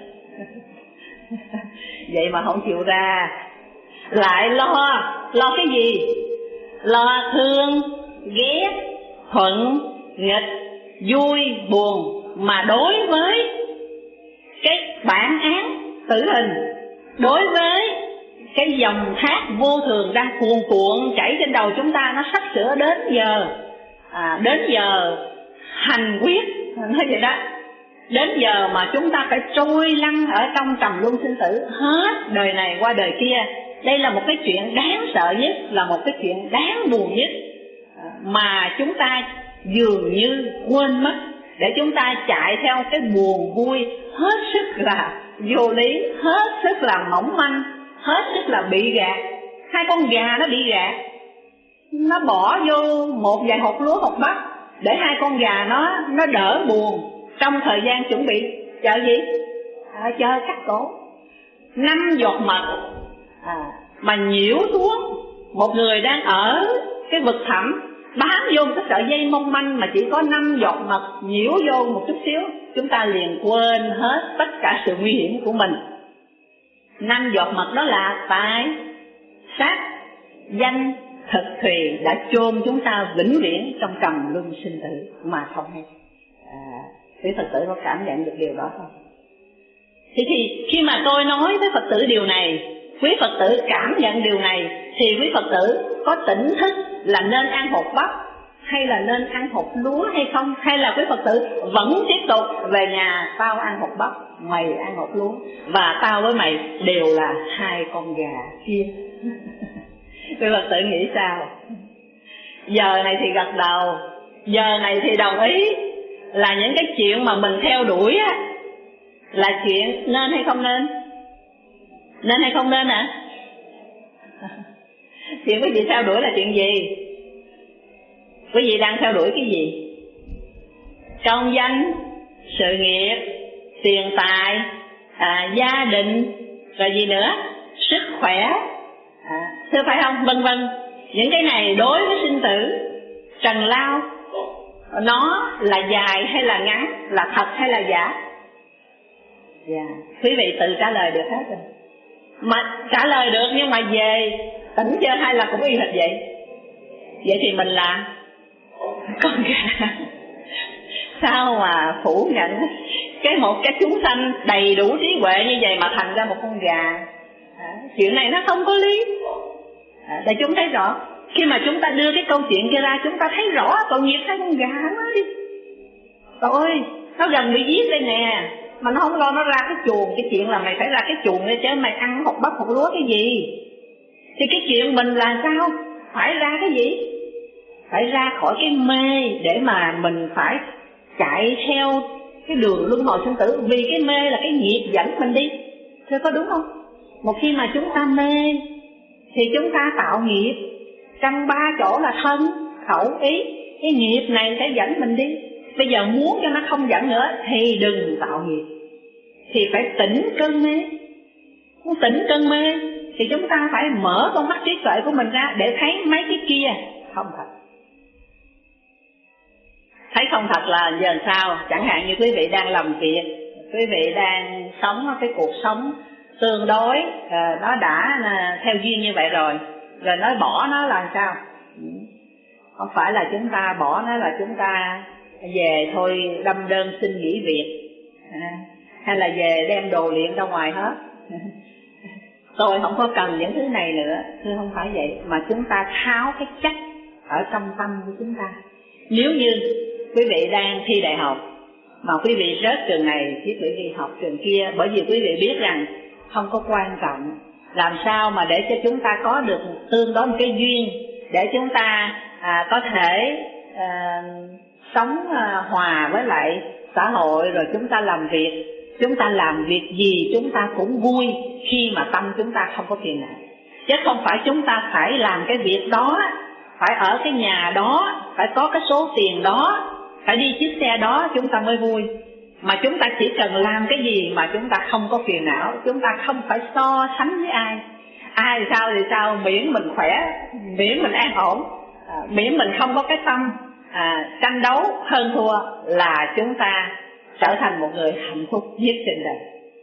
Vậy mà không chịu ra, lại lo lo cái gì? Lo thương, ghét, thuận, nghịch, vui, buồn. Mà đối với cái bản án tử hình, đối với cái dòng thác vô thường đang cuồn cuộn chảy trên đầu chúng ta, nó sắp sửa đến giờ à, đến giờ hành quyết, nói vậy đó. Đến giờ mà chúng ta phải trôi lăn ở trong trầm luân sinh tử hết đời này qua đời kia. Đây là một cái chuyện đáng sợ nhất, là một cái chuyện đáng buồn nhất, mà chúng ta dường như quên mất, để chúng ta chạy theo cái buồn vui hết sức là vô lý, hết sức là mỏng manh, hết sức là bị gạt. Hai con gà nó bị gạt, nó bỏ vô một vài hột lúa hột bắp để hai con gà nó nó đỡ buồn trong thời gian chuẩn bị chờ gì? À, chờ cắt cổ. Năm giọt mật à, mà nhiễu xuống một người đang ở cái vực thẳm, bám vô cái sợi dây mong manh mà chỉ có năm giọt mật nhiễu vô một chút xíu, chúng ta liền quên hết tất cả sự nguy hiểm của mình. Năm giọt mật đó là tài, sắc, danh, thực thùy đã chôn chúng ta vĩnh viễn trong trầm luân sinh tử mà không hay. À, quý Phật tử có cảm nhận được điều đó không? Thì, thì khi mà tôi nói với Phật tử điều này, quý Phật tử cảm nhận điều này, thì quý Phật tử có tỉnh thức là nên ăn hột bắp hay là nên ăn hột lúa hay không? Hay là quý Phật tử vẫn tiếp tục về nhà, tao ăn hột bắp, mày ăn hột lúa, và tao với mày đều là hai con gà kia. Quý Phật tử nghĩ sao? Giờ này thì gật đầu, giờ này thì đồng ý là những cái chuyện mà mình theo đuổi á là chuyện nên hay không nên? Nên hay không nên ạ? À? Chuyện quý vị theo đuổi là chuyện gì? Quý vị đang theo đuổi cái gì? Công danh, sự nghiệp, tiền tài, à, gia đình, rồi gì nữa? Sức khỏe, à, thưa phải không? Vân vân. Những cái này đối với sinh tử trần lao, nó là dài hay là ngắn, là thật hay là giả? Dạ, quý vị tự trả lời được hết rồi. Mà trả lời được nhưng mà về tỉnh chưa hay là cũng y hệt vậy? Vậy thì mình là con gà. Sao mà phủ nhận cái một cái chúng sanh đầy đủ trí huệ như vậy mà thành ra một con gà? À, chuyện này nó không có lý. À, để chúng thấy rõ. Khi mà chúng ta đưa cái câu chuyện kia ra, chúng ta thấy rõ tội nghiệp hai con gà nó đi. Trời, nó gần bị giết đây nè, mà nó không lo nó ra cái chuồng. Cái chuyện là mày phải ra cái chuồng để chứ mày ăn hột bắp hột lúa cái gì? Thì cái chuyện mình là sao? Phải ra cái gì? Phải ra khỏi cái mê để mà mình phải chạy theo cái đường luân hồi sinh tử. Vì cái mê là cái nghiệp dẫn mình đi. Thế có đúng không? Một khi mà chúng ta mê thì chúng ta tạo nghiệp. Trong ba chỗ là thân, khẩu, ý. Cái nghiệp này sẽ dẫn mình đi. Bây giờ muốn cho nó không dẫn nữa thì đừng tạo nghiệp, thì phải tỉnh cơn mê. Muốn tỉnh cơn mê thì chúng ta phải mở con mắt trí tuệ của mình ra để thấy mấy cái kia không thật. Thấy không thật là giờ sao? Chẳng hạn như quý vị đang làm việc, quý vị đang sống cái cuộc sống tương đối à, nó đã à, theo duyên như vậy rồi, rồi nói bỏ nó là sao? Không phải là chúng ta bỏ nó là chúng ta về thôi đâm đơn xin nghỉ việc, à, hay là về đem đồ luyện ra ngoài hết. Tôi không có cần những thứ này nữa, thưa không phải vậy, mà chúng ta tháo cái chất ở trong tâm của chúng ta. Nếu như quý vị đang thi đại học mà quý vị rớt trường này, quý vị đi học trường kia, bởi vì quý vị biết rằng không có quan trọng. Làm sao mà để cho chúng ta có được tương đối một cái duyên để chúng ta à, có thể à, sống à, hòa với lại xã hội, rồi chúng ta làm việc. Chúng ta làm việc gì chúng ta cũng vui khi mà tâm chúng ta không có phiền não. Chứ không phải chúng ta phải làm cái việc đó, phải ở cái nhà đó, phải có cái số tiền đó, phải đi chiếc xe đó chúng ta mới vui. Mà chúng ta chỉ cần làm cái gì mà chúng ta không có phiền não, chúng ta không phải so sánh với ai. Ai sao thì sao, miễn mình khỏe, miễn mình an ổn, à, miễn mình không có cái tâm à, tranh đấu hơn thua là chúng ta trở thành một người hạnh phúc nhất trên đời.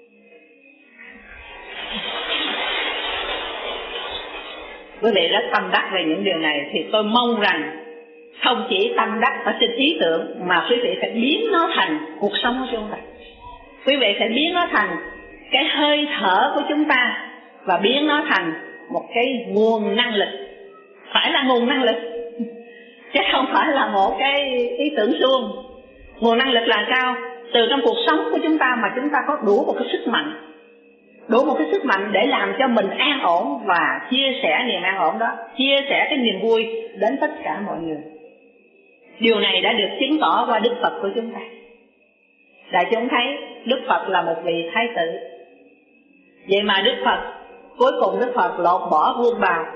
Quý vị rất tâm đắc về những điều này thì tôi mong rằng không chỉ tâm đắc ở trên ý tưởng mà quý vị phải biến nó thành cuộc sống của chúng ta. Quý vị phải biến nó thành cái hơi thở của chúng ta và biến nó thành một cái nguồn năng lực. Phải là nguồn năng lực chứ không phải là một cái ý tưởng suông. Nguồn năng lực là sao? Từ trong cuộc sống của chúng ta mà chúng ta có đủ một cái sức mạnh, đủ một cái sức mạnh để làm cho mình an ổn và chia sẻ niềm an ổn đó, chia sẻ cái niềm vui đến tất cả mọi người. Điều này đã được chứng tỏ qua Đức Phật của chúng ta. Đại chúng thấy Đức Phật là một vị thái tử. Vậy mà Đức Phật, cuối cùng Đức Phật lột bỏ vương bào,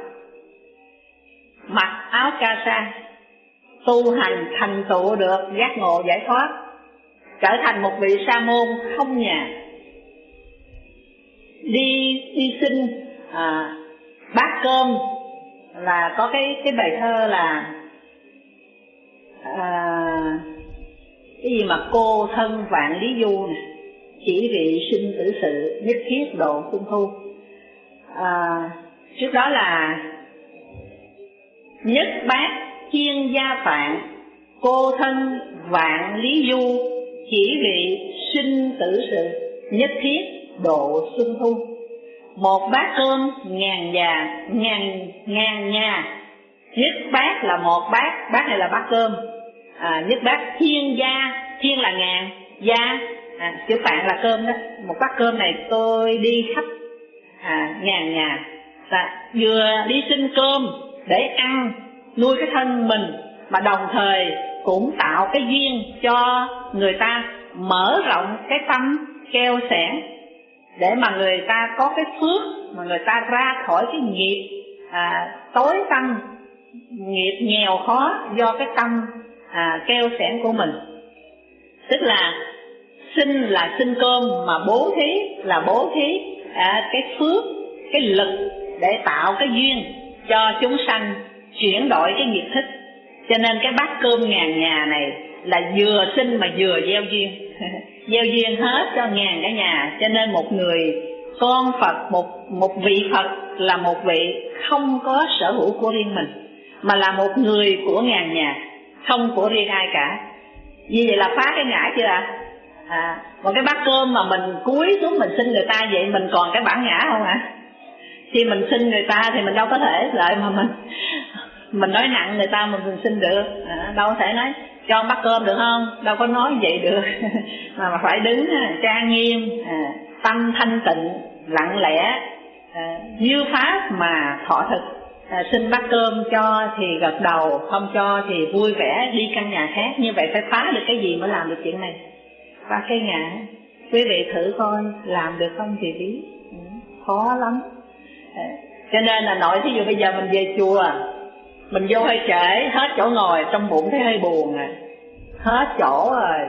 mặc áo ca sa, tu hành thành tựu được giác ngộ giải thoát, trở thành một vị sa môn không nhà, đi đi xin à, bát cơm. Là có cái cái bài thơ là à, cái gì mà cô thân vạn lý du nè, chỉ vị sinh tử sự, nhất thiết độ xuân thu. À, trước đó là nhất bát thiên gia phạn, cô thân vạn lý du, chỉ vị sinh tử sự, nhất thiết độ xuân thu. Một bát cơm ngàn già, ngàn ngàn nhà. Nhất bát là một bát, bát này là bát cơm. À, nhất bát thiên gia, thiên là ngàn, gia à, chữ phạn là cơm đó. Một bát cơm này tôi đi khắp à, ngàn nhà, là vừa đi xin cơm để ăn nuôi cái thân mình, mà đồng thời cũng tạo cái duyên cho người ta mở rộng cái tâm keo sẻn, để mà người ta có cái phước, mà người ta ra khỏi cái nghiệp à, tối tăm, nghiệp nghèo khó do cái tâm à, keo sẻn của mình. Tức là xin là xin cơm, mà bố thí là bố thí à, cái phước, cái lực để tạo cái duyên cho chúng sanh chuyển đổi cái nghiệp thức. Cho nên cái bát cơm ngàn nhà này là vừa xin mà vừa gieo duyên gieo duyên hết cho ngàn cả nhà. Cho nên một người con Phật, một, một vị Phật là một vị không có sở hữu của riêng mình, mà là một người của ngàn nhà, không của riêng ai cả. Như vậy là phá cái ngã chưa ạ? À? À, một cái bát cơm mà mình cúi xuống mình xin người ta, vậy mình còn cái bản ngã không ạ? À? Khi mình xin người ta thì mình đâu có thể lại mà mình mình nói nặng người ta mình xin được, à, đâu có thể nói cho bát cơm được không, đâu có nói vậy được mà phải đứng trang nghiêm, à, tâm thanh tịnh, lặng lẽ, à, như pháp mà thọ thực. À, xin bát cơm cho thì gật đầu, không cho thì vui vẻ đi căn nhà khác. Như vậy phải phá được cái gì mới làm được chuyện này? Phá cái ngã. Quý vị thử coi làm được không thì biết, ừ, khó lắm. À, cho nên là nội thí dụ bây giờ mình về chùa, mình vô hơi trễ, hết chỗ ngồi, trong bụng thấy hơi buồn à, hết chỗ rồi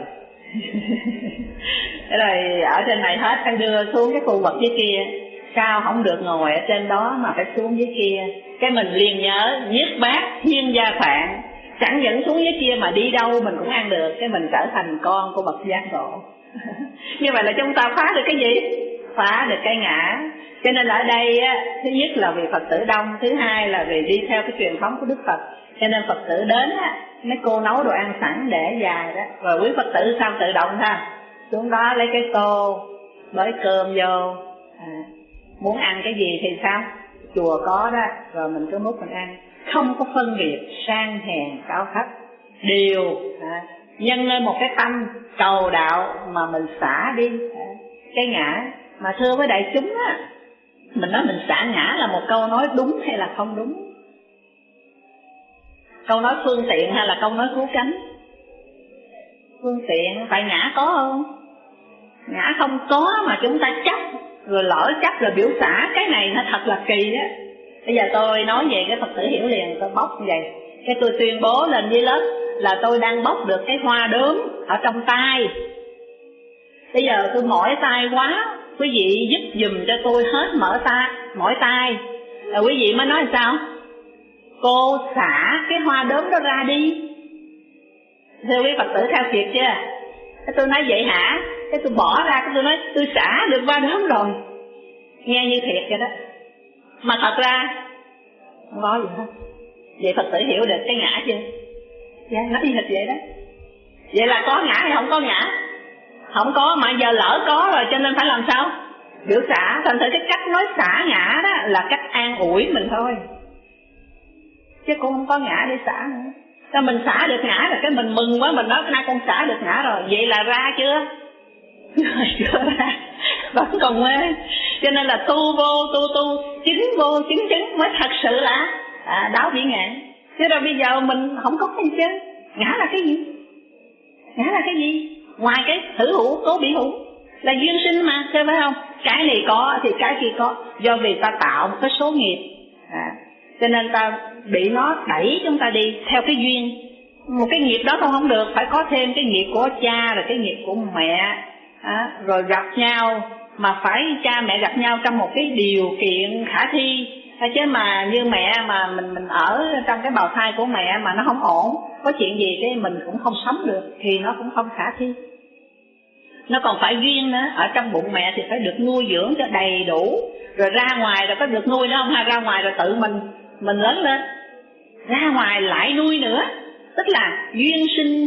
thế rồi ở trên này hết, phải đưa xuống cái khu vực dưới kia. Sao không được ngồi ở trên đó mà phải xuống dưới kia? Cái mình liền nhớ nhất bát thiên gia phạn, chẳng dẫn xuống dưới kia mà đi đâu mình cũng ăn được. Cái mình trở thành con của bậc giác ngộ. Như vậy là chúng ta phá được cái gì? phá được cái ngã. Cho nên ở đây á, thứ nhất là vì Phật tử đông, thứ hai là vì đi theo cái truyền thống của Đức Phật. Cho nên Phật tử đến á, mấy cô nấu đồ ăn sẵn để dài đó, rồi quý Phật tử sao tự động thôi, xuống đó lấy cái tô bới cơm vô, à, muốn ăn cái gì thì sao, chùa có đó, rồi mình cứ múc mình ăn, không có phân biệt sang hèn cao thấp, đều à, nhân lên một cái tâm cầu đạo mà mình xả đi à, cái ngã. Mà thưa với đại chúng á, mình nói mình xả ngã là một câu nói đúng hay là không đúng? Câu nói phương tiện hay là câu nói cứu cánh? Phương tiện, tại ngã có không? Ngã không có mà chúng ta chấp, rồi lỡ chấp rồi biểu xả, cái này nó thật là kỳ á. Bây giờ tôi nói về cái Phật tử hiểu liền, tôi bóc như vậy, cái tôi tuyên bố lên với lớp là tôi đang bóc được cái hoa đốm ở trong tay. Bây giờ tôi mỏi tay quá, quý vị giúp dùm cho tôi hết mở tay, mỏi tay. Rồi quý vị mới nói sao? Cô xả cái hoa đốm đó ra đi. Thưa quý Phật tử theo kịp chưa? Cái tôi nói vậy hả? Cái tôi bỏ ra, cái tôi nói tôi xả được hoa đốm rồi. Nghe như thiệt vậy đó. Mà thật ra không có gì hết. Vậy Phật tử hiểu được cái ngã chưa? Dạ, nói gì thật vậy đó. Vậy là có ngã hay không có ngã? Không có, mà giờ lỡ có rồi cho nên phải làm sao? Biểu xả. Thành thử cái cách nói xả ngã đó là cách an ủi mình thôi, chứ cũng không có ngã để xả nữa.ถ้าmình xả được ngã là cái mình mừng quá, mình nói nay con xả được ngã rồi. Vậy là ra chưa? Chưa ra, vẫn còn mê. Cho nên là tu vô tu tu, chứng vô chứng chứng mới thật sự là à, đáo bỉ ngạn. Thế rồi bây giờ mình không có cái gì chứ. Ngã là cái gì? Ngã là cái gì? Ngoài cái hữu hữu cố bỉ hữu là duyên sinh mà, thấy phải không? Cái này có thì cái kia có, do vì ta tạo một cái số nghiệp à, cho nên ta bị nó đẩy chúng ta đi theo cái duyên. Một cái nghiệp đó không được, phải có thêm cái nghiệp của cha, rồi cái nghiệp của mẹ à, rồi gặp nhau mà phải cha mẹ gặp nhau trong một cái điều kiện khả thi à, chứ mà như mẹ mà mình mình ở trong cái bào thai của mẹ mà nó không ổn, có chuyện gì cái mình cũng không sống được thì nó cũng không khả thi. Nó còn phải duyên nữa, ở trong bụng mẹ thì phải được nuôi dưỡng cho đầy đủ, rồi ra ngoài rồi có được nuôi nữa không, hay ra ngoài rồi tự mình mình lớn lên, ra ngoài lại nuôi nữa. Tức là duyên sinh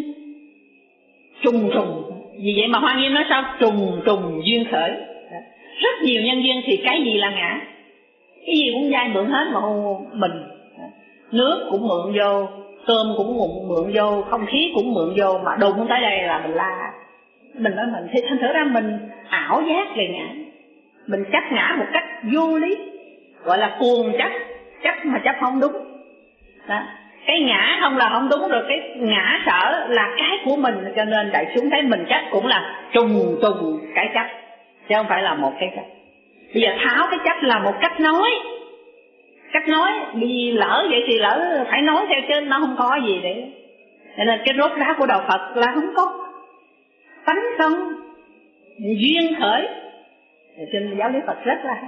trùng trùng. Vì vậy mà Hoa Nghiêm nói sao? Trùng trùng duyên khởi. Rất nhiều nhân duyên thì cái gì là ngã? Cái gì cũng vay mượn hết mà mình. Nước cũng mượn vô, cơm cũng mượn, mượn vô, không khí cũng mượn vô, mà đụng tới đây là mình la. Mình nói mình thì thành thử ra mình ảo giác về ngã. Mình chấp ngã một cách vô lý, gọi là cuồng chấp, chấp mà chấp không đúng đó. Cái ngã không là không đúng, rồi cái ngã sợ là cái của mình, cho nên đại chúng thấy mình chấp cũng là trùng trùng cái chấp, chứ không phải là một cái chấp. Bây giờ tháo cái chấp là một cách nói, cách nói đi lỡ vậy thì lỡ phải nói theo, chứ nó không có gì để. Cho nên cái rốt ráo của đạo Phật là không có tánh không duyên khởi. Trên giáo lý Phật rất là hay.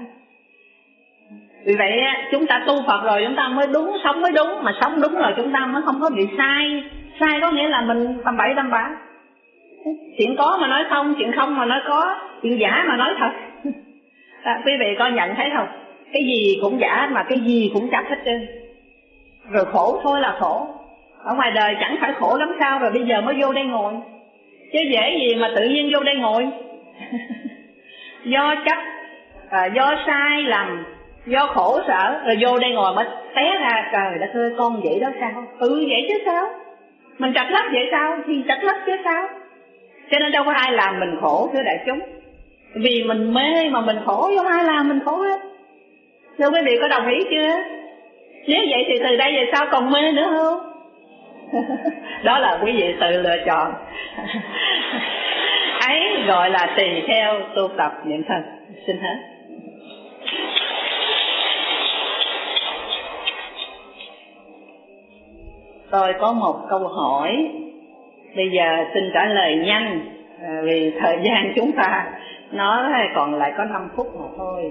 Vì vậy chúng ta tu Phật rồi chúng ta mới đúng, sống mới đúng, mà sống đúng rồi chúng ta mới không có bị sai. Sai có nghĩa là mình tầm bậy tầm bạ, chuyện có mà nói không, chuyện không mà nói có, chuyện giả mà nói thật. À, quý vị coi nhận thấy không? Cái gì cũng giả mà cái gì cũng chắc hết trơn. Rồi khổ thôi là khổ. Ở ngoài đời chẳng phải khổ lắm sao, rồi bây giờ mới vô đây ngồi. Chứ dễ gì mà tự nhiên vô đây ngồi. Do chấp, à, do sai lầm, do khổ sở, rồi vô đây ngồi mới té ra. Trời đất ơi, con vậy đó sao? Ừ vậy chứ sao? Mình trật lấp vậy sao? Thì trật lấp chứ sao? Cho nên đâu có ai làm mình khổ thưa đại chúng. Vì mình mê mà mình khổ, không ai làm mình khổ hết. Thưa quý vị có đồng ý chưa? Nếu vậy thì từ đây về sau còn mê nữa không? Đó là quý vị tự lựa chọn. Ấy gọi là tùy theo tu tập niệm thân. Xin hết. Tôi có một câu hỏi, bây giờ xin trả lời nhanh, vì thời gian chúng ta nói còn lại có năm phút mà thôi.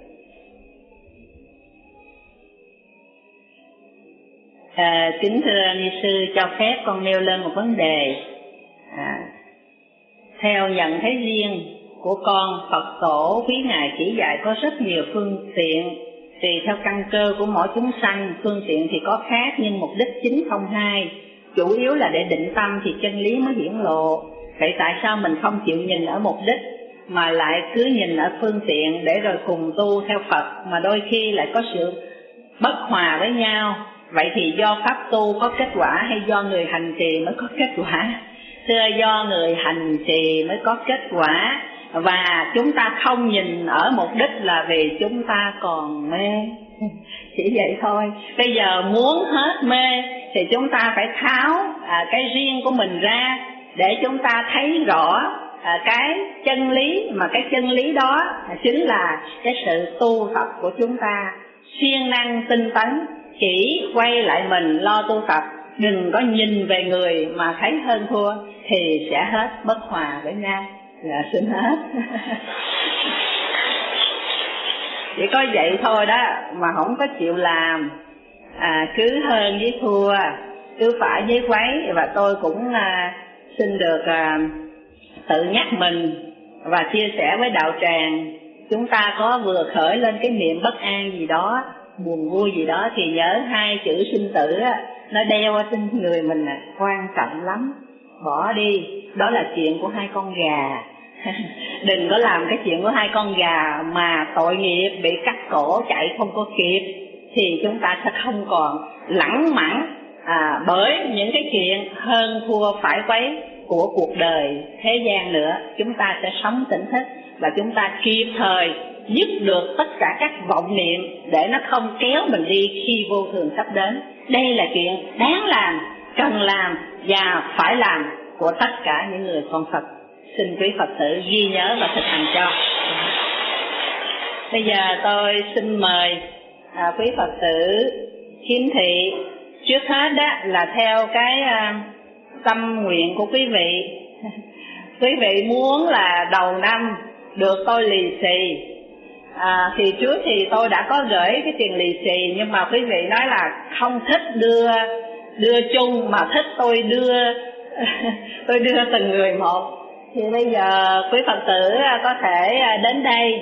À, kính thưa ni sư, cho phép con nêu lên một vấn đề. À, theo nhận thấy riêng của con, Phật tổ quý Ngài chỉ dạy có rất nhiều phương tiện, tùy theo căn cơ của mỗi chúng sanh. Phương tiện thì có khác nhưng mục đích chính không hai, chủ yếu là để định tâm thì chân lý mới hiển lộ. Vậy tại sao mình không chịu nhìn ở mục đích mà lại cứ nhìn ở phương tiện để rồi cùng tu theo Phật, mà đôi khi lại có sự bất hòa với nhau? Vậy thì do pháp tu có kết quả hay do người hành trì mới có kết quả? Thưa, do người hành trì mới có kết quả. Và chúng ta không nhìn ở mục đích là vì chúng ta còn mê. Chỉ vậy thôi. Bây giờ muốn hết mê thì chúng ta phải tháo à, cái riêng của mình ra để chúng ta thấy rõ à, cái chân lý, mà cái chân lý đó chính là cái sự tu tập của chúng ta. Siêng năng tinh tấn, chỉ quay lại mình lo tu tập, đừng có nhìn về người mà thấy hơn thua, thì sẽ hết bất hòa với nhau. Dạ, xin hết. Chỉ có vậy thôi đó, mà không có chịu làm, à, cứ hơn với thua, cứ phải với quấy. Và tôi cũng à, xin được à, tự nhắc mình và chia sẻ với đạo tràng. Chúng ta có vừa khởi lên cái niệm bất an gì đó, buồn vui gì đó, thì nhớ hai chữ sinh tử á, nó đeo ở trên người mình à, quan trọng lắm. Bỏ đi, đó là chuyện của hai con gà. Đừng có làm cái chuyện của hai con gà mà tội nghiệp bị cắt cổ chạy không có kịp, thì chúng ta sẽ không còn lẳng mẳng à, bởi những cái chuyện hơn thua phải quấy của cuộc đời thế gian nữa. Chúng ta sẽ sống tỉnh thức và chúng ta kịp thời dứt được tất cả các vọng niệm để nó không kéo mình đi khi vô thường sắp đến. Đây là chuyện đáng làm, cần làm và phải làm của tất cả những người con Phật. Xin quý Phật tử ghi nhớ và thực hành cho. Bây giờ tôi xin mời à, quý Phật tử khiếm thị. Trước hết đó là theo cái à, tâm nguyện của quý vị. Quý vị muốn là đầu năm được tôi lì xì, à, thì trước thì tôi đã có gửi cái tiền lì xì, nhưng mà quý vị nói là không thích đưa đưa chung mà thích tôi đưa tôi đưa từng người một. Thì bây giờ quý Phật tử có thể đến đây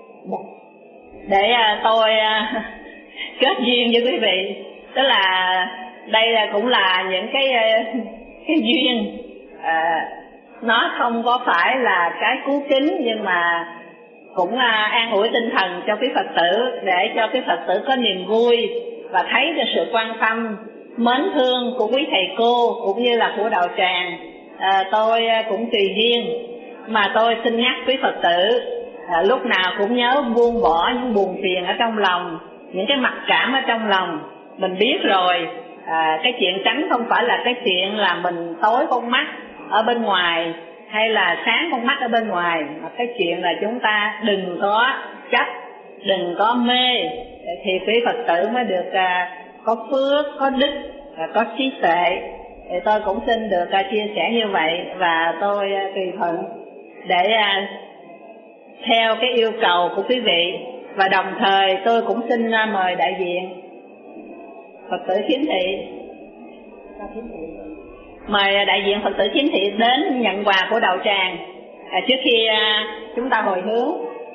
để tôi kết duyên với quý vị. Tức là đây là cũng là những cái cái duyên, à, nó không có phải là cái cứu kính, nhưng mà cũng an ủi tinh thần cho quý Phật tử, để cho quý Phật tử có niềm vui và thấy được sự quan tâm mến thương của quý thầy cô cũng như là của đạo tràng. À, tôi cũng tùy duyên, mà tôi xin nhắc quý Phật tử à, lúc nào cũng nhớ buông bỏ những buồn phiền ở trong lòng, những cái mặc cảm ở trong lòng. Mình biết rồi, à, cái chuyện tránh không phải là cái chuyện là mình tối con mắt ở bên ngoài hay là sáng con mắt ở bên ngoài, mà cái chuyện là chúng ta đừng có chấp, đừng có mê, thì quý Phật tử mới được à, có phước, có đức, và có trí tuệ. Thì tôi cũng xin được uh, chia sẻ như vậy, và tôi uh, tùy thuận để uh, theo cái yêu cầu của quý vị. Và đồng thời tôi cũng xin uh, mời đại diện Phật tử khiếm thị, mời uh, đại diện Phật tử khiếm thị đến nhận quà của đạo tràng uh, trước khi uh, chúng ta hồi hướng.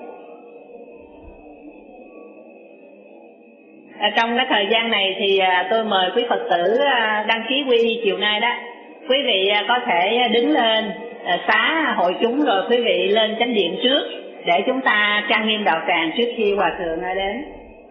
À, trong cái thời gian này thì à, tôi mời quý Phật tử à, đăng ký quy y chiều nay đó. Quý vị à, có thể đứng lên à, xá hội chúng, rồi quý vị lên chánh điện trước để chúng ta trang nghiêm đạo tràng trước khi hòa thượng đến.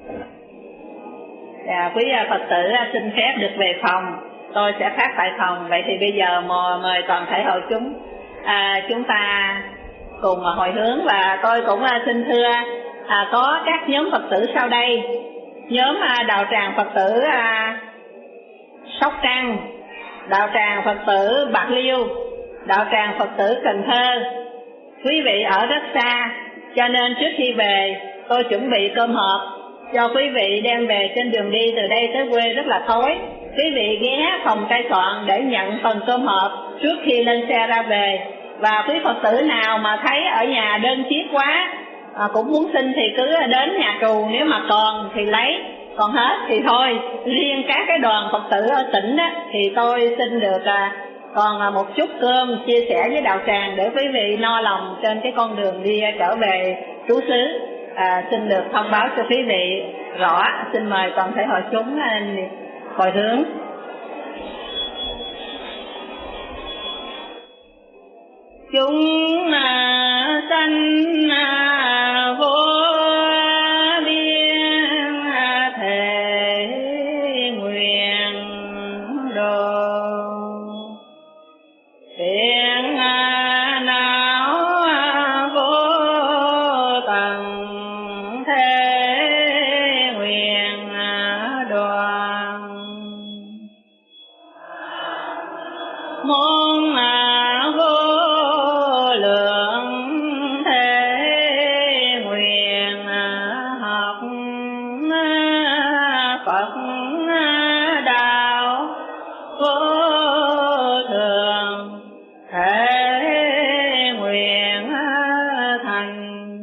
À, quý à, Phật tử à, xin phép được về phòng, tôi sẽ phát tại phòng. Vậy thì bây giờ mời, mời toàn thể hội chúng à, chúng ta cùng hồi hướng. Và tôi cũng à, xin thưa à, có các nhóm Phật tử sau đây. Nhóm à, đạo tràng Phật tử à, Sóc Trăng, đạo tràng Phật tử Bạc Liêu, đạo tràng Phật tử Cần Thơ. Quý vị ở rất xa, cho nên trước khi về tôi chuẩn bị cơm hộp cho quý vị đem về. Trên đường đi từ đây tới quê rất là thối, quý vị ghé phòng cai soạn để nhận phần cơm hộp trước khi lên xe ra về. Và quý Phật tử nào mà thấy ở nhà đơn chiếc quá à, cũng muốn xin thì cứ đến nhà trù, nếu mà còn thì lấy, còn hết thì thôi. Riêng các cái đoàn Phật tử ở tỉnh đó, thì tôi xin được à, còn một chút cơm chia sẻ với đạo tràng để quý vị no lòng trên cái con đường đi trở về trú xứ. À, xin được thông báo cho quý vị rõ. Xin mời toàn thể hội chúng hồi hướng. Chúng sanh vô biên thể nguyện độ, thiện não vô tận thế nguyện đoàn, môn vô lượng thế nguyện học Phật đạo vô thường thế nguyện thành.